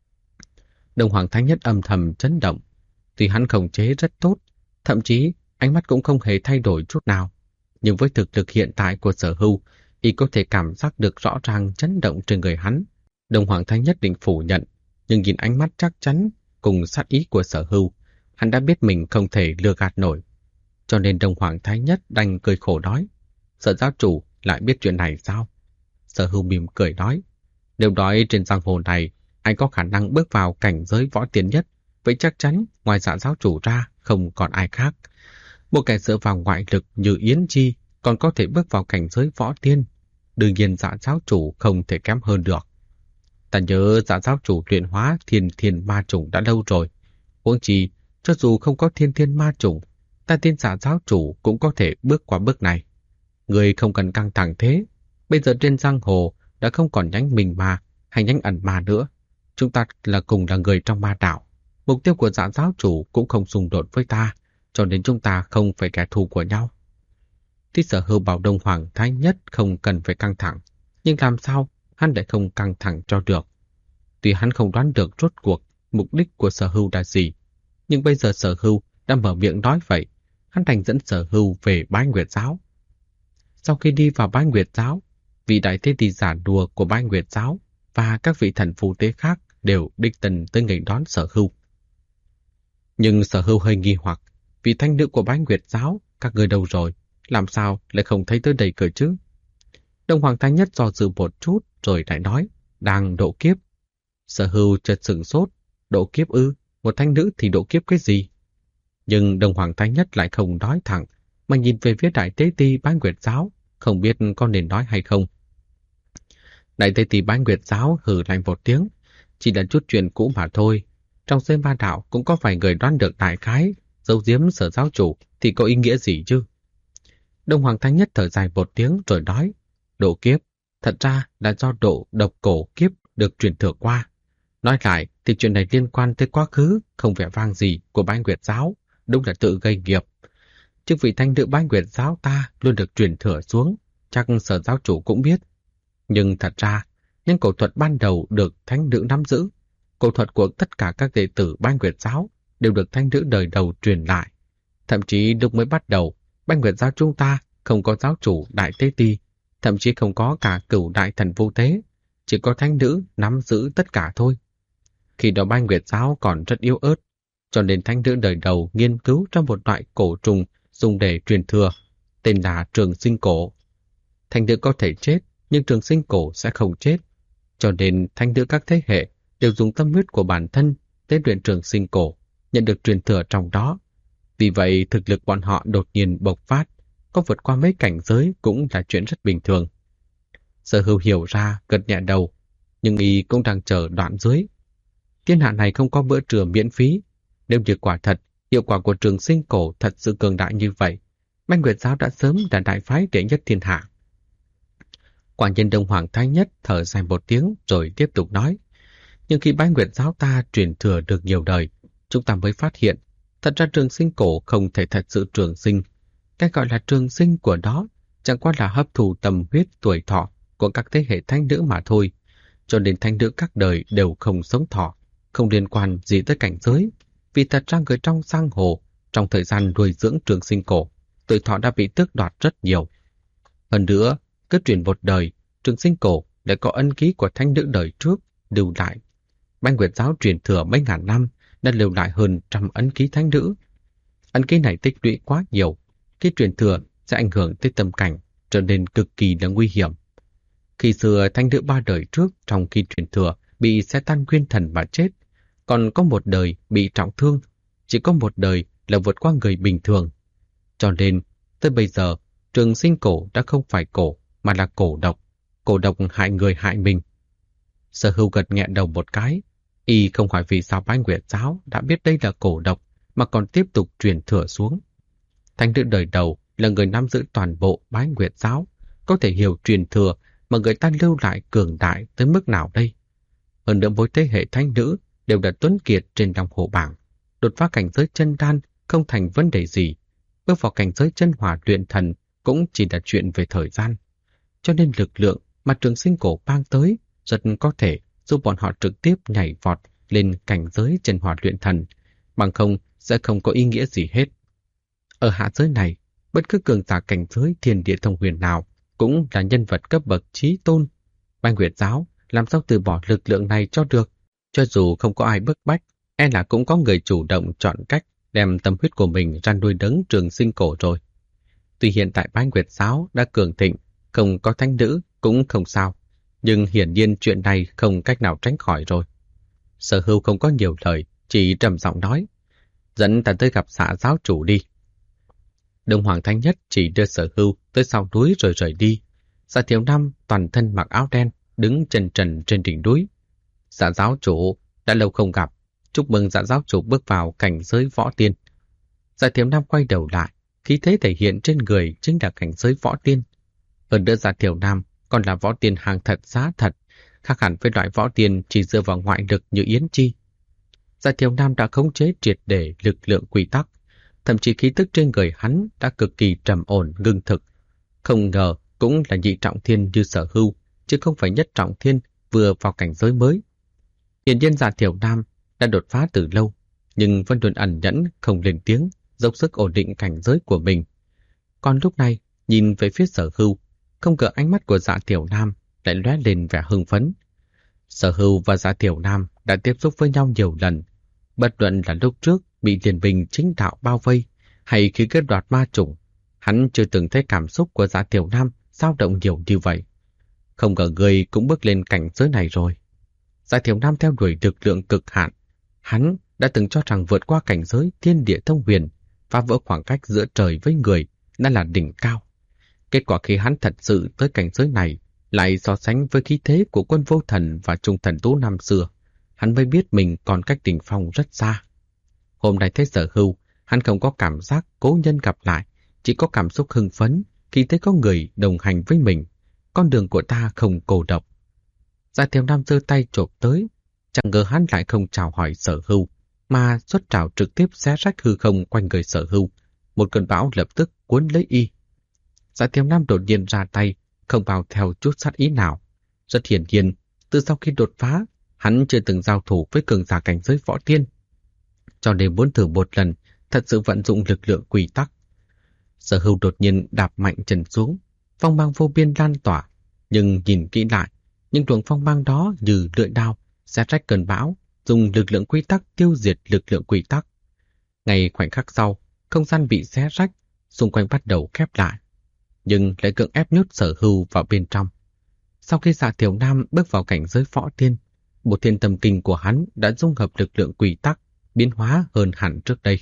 Đông Hoàng Thái Nhất âm thầm chấn động. Tuy hắn khống chế rất tốt, thậm chí ánh mắt cũng không hề thay đổi chút nào, nhưng với thực lực hiện tại của Sở Hưu, y có thể cảm giác được rõ ràng chấn động trên người hắn. Đông Hoàng Thái Nhất định phủ nhận, nhưng nhìn ánh mắt chắc chắn cùng sát ý của Sở Hưu, hắn đã biết mình không thể lừa gạt nổi. Cho nên Đông Hoàng Thái Nhất đành cười khổ nói: Sở giáo chủ lại biết chuyện này sao? Sở Hưu mỉm cười nói: nếu nói trên giang hồ này anh có khả năng bước vào cảnh giới võ tiên nhất, vậy chắc chắn ngoài Dạ giáo chủ ra không còn ai khác. Một kẻ dựa vào ngoại lực như Yến Chi còn có thể bước vào cảnh giới võ tiên, đương nhiên Dạ giáo chủ không thể kém hơn được. Ta nhớ Dạ giáo chủ luyện hóa thiên ma chủng đã lâu rồi. Huống chi, cho dù không có thiên ma chủng, ta tin Dạ giáo chủ cũng có thể bước qua bước này. Người không cần căng thẳng thế. Bây giờ trên giang hồ đã không còn nhánh mình ma hay nhánh ẩn ma nữa. Chúng ta cùng là người trong ma đạo. Mục tiêu của Dạ giáo chủ cũng không xung đột với ta, cho nên chúng ta không phải kẻ thù của nhau. Tuy Sở Hưu bảo Đông Hoàng Thái Nhất không cần phải căng thẳng, nhưng làm sao hắn lại không căng thẳng cho được? Tuy hắn không đoán được rốt cuộc mục đích của Sở Hưu là gì, nhưng bây giờ Sở Hưu đã mở miệng nói vậy, hắn đành dẫn Sở Hưu về Bái Nguyệt giáo. Sau khi đi vào Bái Nguyệt giáo, vị đại tế ti giả đùa của Bái Nguyệt giáo và các vị thần phù tế khác đều đích thân tới nghênh đón Sở Hưu. Nhưng Sở Hưu hơi nghi hoặc, vị thánh nữ của Bái Nguyệt giáo, các người đâu rồi? Làm sao lại không thấy tới đây cơ chứ? Đông Hoàng Thái Nhất do dự một chút rồi lại nói: đang độ kiếp. Sở Hưu chợt sửng sốt: độ kiếp ư? Một thánh nữ thì độ kiếp cái gì? Nhưng Đông Hoàng Thái Nhất lại không nói thẳng, mà nhìn về phía đại tế ti Bái Nguyệt giáo, không biết có nên nói hay không. Đại Tây Tỳ Bái Nguyệt Giáo hừ lạnh một tiếng, chỉ là chút chuyện cũ mà thôi. Trong giới ma đạo cũng có vài người đoán được đại khái, giấu giếm Sở giáo chủ thì có ý nghĩa gì chứ? Đông Hoàng Thánh Nhất thở dài một tiếng rồi nói, độ kiếp, thật ra là do độ độc cổ kiếp được truyền thừa qua. Nói lại thì chuyện này liên quan tới quá khứ không vẻ vang gì của Bái Nguyệt Giáo, đúng là tự gây nghiệp. Chức vị thánh nữ Bái Nguyệt Giáo ta luôn được truyền thừa xuống, chắc Sở giáo chủ cũng biết. Nhưng thật ra, những cổ thuật ban đầu được thánh nữ nắm giữ, cổ thuật của tất cả các đệ tử Bái Nguyệt Giáo đều được thánh nữ đời đầu truyền lại. Thậm chí lúc mới bắt đầu, Bái Nguyệt Giáo chúng ta không có giáo chủ Đại Tế Ti, thậm chí không có cả Cửu Đại Thần Vô Tế, chỉ có thánh nữ nắm giữ tất cả thôi. Khi đó Bái Nguyệt Giáo còn rất yếu ớt, cho nên thánh nữ đời đầu nghiên cứu trong một loại cổ trùng dùng để truyền thừa, tên là trường sinh cổ. Thánh nữ có thể chết, nhưng trường sinh cổ sẽ không chết, cho nên thánh nữ các thế hệ đều dùng tâm huyết của bản thân tế luyện trường sinh cổ, nhận được truyền thừa trong đó. Vì vậy, thực lực bọn họ đột nhiên bộc phát, có vượt qua mấy cảnh giới cũng là chuyện rất bình thường. Sở Hữu hiểu ra, gật nhẹ đầu, nhưng y cũng đang chờ đoạn dưới. Thiên hạ này không có bữa trưa miễn phí. Nếu như quả thật, hiệu quả của trường sinh cổ thật sự cường đại như vậy, Bái Nguyệt Giáo đã sớm là đại phái đệ nhất thiên hạ. Quả nhân Đông Hoàng Thái Nhất thở dài một tiếng rồi tiếp tục nói, nhưng khi Bái Nguyệt Giáo ta truyền thừa được nhiều đời, chúng ta mới phát hiện, thật ra trường sinh cổ không thể thật sự trường sinh. Cái gọi là trường sinh của đó chẳng qua là hấp thụ tâm huyết tuổi thọ của các thế hệ thánh nữ mà thôi, cho nên thánh nữ các đời đều không sống thọ, không liên quan gì tới cảnh giới. Vì thật ra người trong giang hồ, trong thời gian nuôi dưỡng trường sinh cổ, tuổi thọ đã bị tước đoạt rất nhiều. Hơn nữa, cứ truyền một đời, trường sinh cổ để có ân ký của thánh nữ đời trước lưu lại. Bái Nguyệt Giáo truyền thừa mấy ngàn năm đã lưu lại hơn trăm ấn ký thánh nữ. Ấn ký này tích lũy quá nhiều, khi truyền thừa sẽ ảnh hưởng tới tâm cảnh, trở nên cực kỳ là nguy hiểm. Khi xưa thánh nữ ba đời trước trong khi truyền thừa bị xe tan nguyên thần mà chết, còn có một đời bị trọng thương, chỉ có một đời là vượt qua người bình thường. Cho nên, tới bây giờ, trường sinh cổ đã không phải cổ, mà là cổ độc hại người hại mình. Sở Hữu gật nhẹ đầu một cái, y không hỏi vì sao Bái Nguyệt Giáo đã biết đây là cổ độc mà còn tiếp tục truyền thừa xuống. Thánh nữ đời đầu là người nắm giữ toàn bộ Bái Nguyệt Giáo, có thể hiểu truyền thừa mà người ta lưu lại cường đại tới mức nào đây. Hơn nữa mỗi thế hệ thánh nữ đều đã tuấn kiệt trên Long Hồ bảng, đột phá cảnh giới chân đan không thành vấn đề gì, bước vào cảnh giới chân hỏa luyện thần cũng chỉ là chuyện về thời gian. Cho nên lực lượng mà trường sinh cổ mang tới rất có thể giúp bọn họ trực tiếp nhảy vọt lên cảnh giới chân hỏa luyện thần, bằng không sẽ không có ý nghĩa gì hết. Ở hạ giới này, bất cứ cường giả cảnh giới thiên địa thông huyền nào cũng là nhân vật cấp bậc chí tôn. Bái Nguyệt Giáo làm sao từ bỏ lực lượng này cho được? Cho dù không có ai bức bách, e là cũng có người chủ động chọn cách đem tâm huyết của mình ra nuôi nấng trường sinh cổ rồi. Tuy hiện tại Bái Nguyệt Giáo đã cường thịnh, không có thánh nữ cũng không sao, nhưng hiển nhiên chuyện này không cách nào tránh khỏi rồi. Sở Hữu không có nhiều lời, chỉ trầm giọng nói, dẫn ta tới gặp Dạ giáo chủ đi. Đông Hoàng Thánh Nhất chỉ đưa Sở Hữu tới sau núi rồi rời đi. Dạ Thiểu Nam toàn thân mặc áo đen, đứng chân trần trên đỉnh núi. Dạ giáo chủ, đã lâu không gặp, chúc mừng Dạ giáo chủ bước vào cảnh giới võ tiên. Dạ Thiểu Nam quay đầu lại, khí thế thể hiện trên người chính là cảnh giới võ tiên. Hơn nữa Dạ Thiểu Nam còn là võ tiên hàng thật giá thật, khác hẳn với loại võ tiên chỉ dựa vào ngoại lực như Yến Chi. Dạ Thiểu Nam đã khống chế triệt để lực lượng quy tắc, thậm chí khí tức trên người hắn đã cực kỳ trầm ổn ngưng thực. Không ngờ cũng là nhị trọng thiên như Sở Hữu, chứ không phải nhất trọng thiên vừa vào cảnh giới mới. Hiển nhiên Dạ Thiểu Nam đã đột phá từ lâu, nhưng vẫn luôn ẩn nhẫn không lên tiếng, dốc sức ổn định cảnh giới của mình. Còn lúc này, nhìn về phía Sở Hữu, không ngờ ánh mắt của Dạ Thiểu Nam lại lóe lên vẻ hưng phấn. Sở Hữu và Dạ Thiểu Nam đã tiếp xúc với nhau nhiều lần, bất luận là lúc trước bị Điền Bình chính đạo bao vây, hay khi kết đoạt ma chủng, hắn chưa từng thấy cảm xúc của Dạ Thiểu Nam dao động nhiều như vậy. Không ngờ người cũng bước lên cảnh giới này rồi. Dạ Thiểu Nam theo đuổi lực lượng cực hạn, hắn đã từng cho rằng vượt qua cảnh giới thiên địa thông huyền, phá vỡ khoảng cách giữa trời với người,นั่นlà đỉnh cao. Kết quả khi hắn thật sự tới cảnh giới này, Lại so sánh với khí thế của Quân Vô Thần và Trung Thần Tú năm xưa, hắn mới biết mình còn cách đỉnh phong rất xa. Hôm nay thấy Sở Hưu, hắn không có cảm giác cố nhân gặp lại, chỉ có cảm xúc hưng phấn khi thấy có người đồng hành với mình. Con đường của ta không cô độc. Dạ Thiều Nam giơ tay chộp tới, chẳng ngờ hắn lại không chào hỏi Sở Hưu, mà xuất trảo trực tiếp xé rách hư không quanh người Sở Hưu. Một cơn bão lập tức cuốn lấy y. Dạ Thiều Nam đột nhiên ra tay, không bao theo chút sát ý nào. Rất hiển nhiên, từ sau khi đột phá, hắn chưa từng giao thủ với cường giả cảnh giới võ tiên, cho nên muốn thử một lần, thật sự vận dụng lực lượng quy tắc. Sở Hưu đột nhiên đạp mạnh chân xuống, phong mang vô biên lan tỏa, nhưng nhìn kỹ lại, những luồng phong mang đó như lưỡi đao, xé rách cơn bão, dùng lực lượng quy tắc tiêu diệt lực lượng quy tắc. Ngay khoảnh khắc sau, không gian bị xé rách, xung quanh bắt đầu khép lại, nhưng lại cưỡng ép nhốt Sở Hưu vào bên trong. Sau khi Dạ Thiều Nam bước vào cảnh giới võ tiên, Bột Thiên Tâm Kinh của hắn đã dung hợp lực lượng quy tắc, biến hóa hơn hẳn trước đây.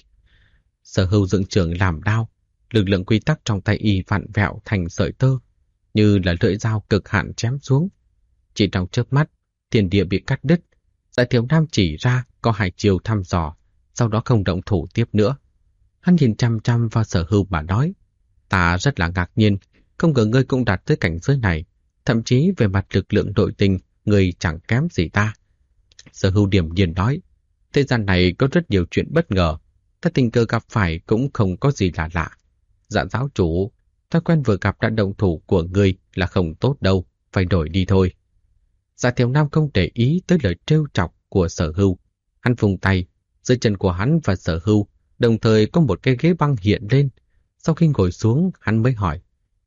Sở Hưu dựng trường làm đao, lực lượng quy tắc trong tay y vặn vẹo thành sợi tơ, như là lưỡi dao cực hạn chém xuống. Chỉ trong chớp mắt, thiên địa bị cắt đứt. Dạ Thiều Nam chỉ ra có hai chiều thăm dò, sau đó không động thủ tiếp nữa. Hắn nhìn chăm chăm vào Sở Hưu mà nói, ta rất là ngạc nhiên, không ngờ ngươi cũng đạt tới cảnh giới này, thậm chí về mặt lực lượng nội tình, ngươi chẳng kém gì ta. Sở Hưu điềm nhiên nói, thế gian này có rất nhiều chuyện bất ngờ, ta tình cờ gặp phải cũng không có gì là lạ. Dạ giáo chủ, thói quen vừa gặp đã động thủ của ngươi là không tốt đâu, phải đổi đi thôi. Dạ Thiều Nam không để ý tới lời trêu chọc của Sở Hưu. Hắn vùng tay, dưới chân của hắn và Sở Hưu đồng thời có một cái ghế băng hiện lên. Sau khi ngồi xuống, hắn mới hỏi,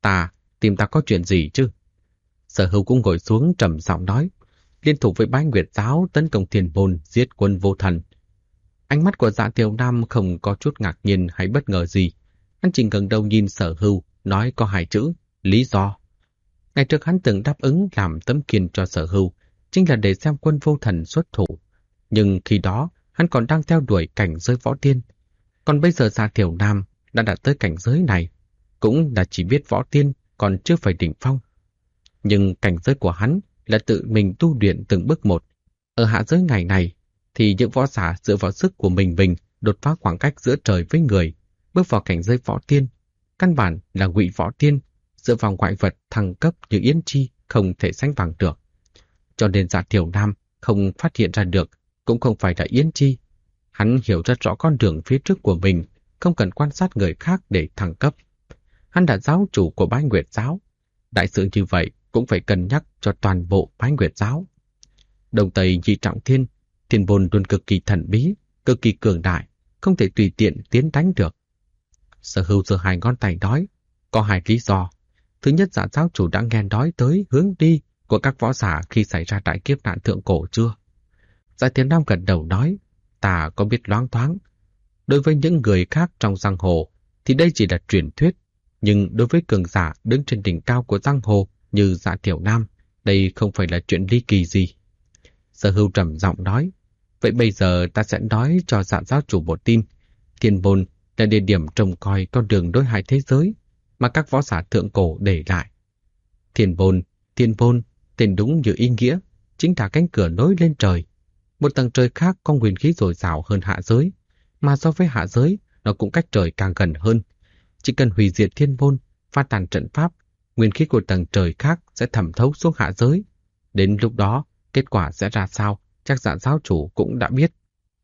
tìm ta có chuyện gì chứ? Sở Hưu cũng ngồi xuống trầm giọng nói, liên thủ với Bái Nguyệt giáo tấn công Thiên Môn, giết Quân Vô Thần. Ánh mắt của Dạ Thiều Nam không có chút ngạc nhiên hay bất ngờ gì. Hắn chỉ ngẩng đầu nhìn Sở Hưu, nói có hai chữ, lý do. Ngày trước hắn từng đáp ứng làm tấm kiên cho Sở Hưu, chính là để xem Quân Vô Thần xuất thủ. Nhưng khi đó, hắn còn đang theo đuổi cảnh giới võ tiên. Còn bây giờ Dạ Thiều Nam đã đạt tới cảnh giới này, cũng là chỉ biết võ tiên, còn chưa phải đỉnh phong. Nhưng cảnh giới của hắn là tự mình tu luyện từng bước một. Ở hạ giới ngày này, thì những võ giả dựa vào sức của mình đột phá khoảng cách giữa trời với người, bước vào cảnh giới võ tiên. Căn bản là ngụy võ tiên, dựa vào ngoại vật thăng cấp như Yến Chi không thể sánh bằng được. Cho nên Dạ Thiều Nam không phát hiện ra được, cũng không phải là Yến Chi. Hắn hiểu rất rõ con đường phía trước của mình, không cần quan sát người khác để thăng cấp. Hắn là giáo chủ của Bái Nguyệt giáo. Đại sự như vậy cũng phải cân nhắc cho toàn bộ Bái Nguyệt giáo. Đông Tây Nhị Trọng Thiên, Thiên Môn luôn cực kỳ thần bí, cực kỳ cường đại, không thể tùy tiện tiến đánh được. Sở Hưu giơ hai ngón tay nói, có hai lý do. Thứ nhất, Dạ giáo chủ đã nghe nói tới hướng đi của các võ giả khi xảy ra đại kiếp nạn thượng cổ chưa? Dạ Thiều Nam gật đầu nói, ta có biết loáng thoáng. Đối với những người khác trong giang hồ thì đây chỉ là truyền thuyết, nhưng đối với cường giả đứng trên đỉnh cao của giang hồ như Dạ Thiều Nam, đây không phải là chuyện ly kỳ gì. Sở Hưu trầm giọng nói, vậy bây giờ ta sẽ nói cho Dạ giáo chủ một tin. Thiên Môn là địa điểm trông coi con đường đối hai thế giới mà các võ giả thượng cổ để lại. Thiên Môn, tên đúng như ý nghĩa, chính là cánh cửa nối lên trời. Một tầng trời khác có nguyên khí dồi dào hơn hạ giới, mà so với hạ giới, nó cũng cách trời càng gần hơn. Chỉ cần hủy diệt Thiên Môn, phát tàn trận pháp, nguyên khí của tầng trời khác sẽ thẩm thấu xuống hạ giới. Đến lúc đó, kết quả sẽ ra sao, chắc Dạ giáo chủ cũng đã biết.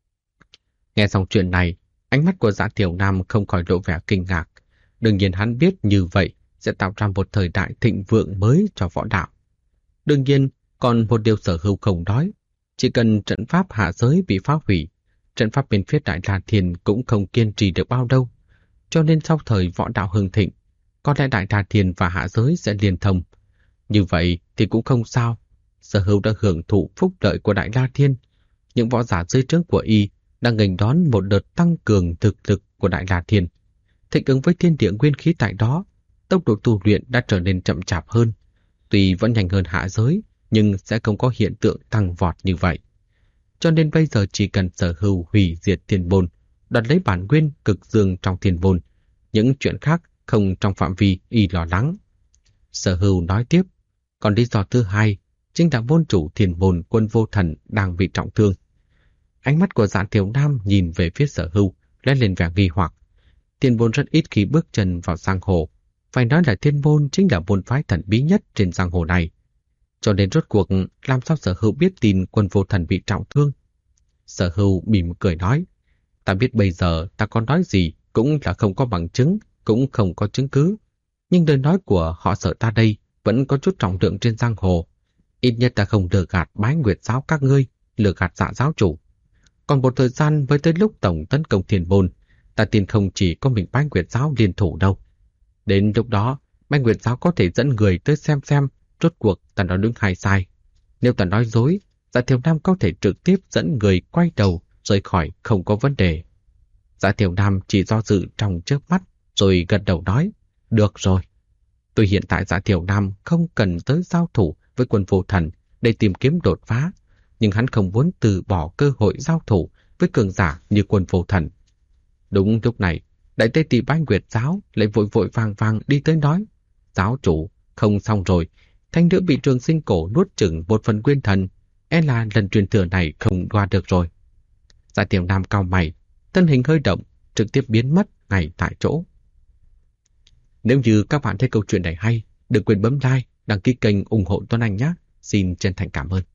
Nghe xong chuyện này, ánh mắt của Dạ Thiều Nam không khỏi lộ vẻ kinh ngạc. Đương nhiên hắn biết như vậy sẽ tạo ra một thời đại thịnh vượng mới cho võ đạo. Đương nhiên, còn một điều Sở Hưu không nói, chỉ cần trận pháp hạ giới bị phá hủy, trận pháp bên phía Đại La Thiên cũng không kiên trì được bao lâu. Cho nên sau thời võ đạo hưng thịnh, có lẽ Đại La Thiên và hạ giới sẽ liên thông. Như vậy thì cũng không sao. Sở Hưu đã hưởng thụ phúc lợi của Đại La Thiên. Những võ giả dưới trướng của y đang nghênh đón một đợt tăng cường thực lực của Đại La Thiên. Thích ứng với thiên địa nguyên khí tại đó, tốc độ tu luyện đã trở nên chậm chạp hơn. Tuy vẫn nhanh hơn hạ giới, nhưng sẽ không có hiện tượng tăng vọt như vậy. Cho nên bây giờ chỉ cần Sở Hưu hủy diệt Thiên Môn, đoạt lấy bản nguyên cực dương trong Thiên Môn, những chuyện khác không trong phạm vi y lo lắng. Sở Hưu nói tiếp, Còn lý do thứ hai chính là môn chủ Thiền Môn Quân Vô Thần đang bị trọng thương. Ánh mắt của Dạ Thiểu Nam nhìn về phía Sở Hưu, lóe lên vẻ nghi hoặc. Thiên Môn rất ít khi bước chân vào giang hồ, phải nói là Thiên Môn chính là môn phái thần bí nhất trên giang hồ này. Cho nên rốt cuộc làm sao Sở Hưu biết tin Quân Vô Thần bị trọng thương? Sở Hưu mỉm cười nói, ta biết bây giờ ta có nói gì cũng là không có bằng chứng, cũng không có chứng cứ. Nhưng lời nói của họ Sở ta đây vẫn có chút trọng lượng trên giang hồ. Ít nhất ta không lừa gạt Bái Nguyệt giáo các ngươi, lừa gạt Dạ giáo chủ. Còn một thời gian với tới lúc tổng tấn công Thiên Môn, ta tin không chỉ có mình Bái Nguyệt giáo liên thủ đâu. Đến lúc đó, Bái Nguyệt giáo có thể dẫn người tới xem rốt cuộc ta nói đúng hay sai. Nếu ta nói dối, Dạ Thiểu Nam có thể trực tiếp dẫn người quay đầu rời khỏi không có vấn đề. Dạ Thiểu Nam chỉ do dự trong chớp mắt rồi gật đầu nói, được rồi. Tuy hiện tại Dạ Thiểu Nam không cần tới giao thủ với Quân Vô Thần để tìm kiếm đột phá, nhưng hắn không muốn từ bỏ cơ hội giao thủ với cường giả như Quân Vô Thần. Đúng lúc này, Đại Tế Tỷ Bái Nguyệt giáo lại vội vội vàng đi tới nói, giáo chủ, không xong rồi, thanh nữ bị Trường Sinh Cổ nuốt chửng một phần nguyên thần, e là lần truyền thừa này không qua được rồi. Dạ Thiểu Nam cau mày, thân hình hơi động, trực tiếp biến mất ngay tại chỗ. Nếu như các bạn thấy câu chuyện này hay, đừng quên bấm like, đăng ký kênh ủng hộ Tuấn Anh nhé. Xin chân thành cảm ơn.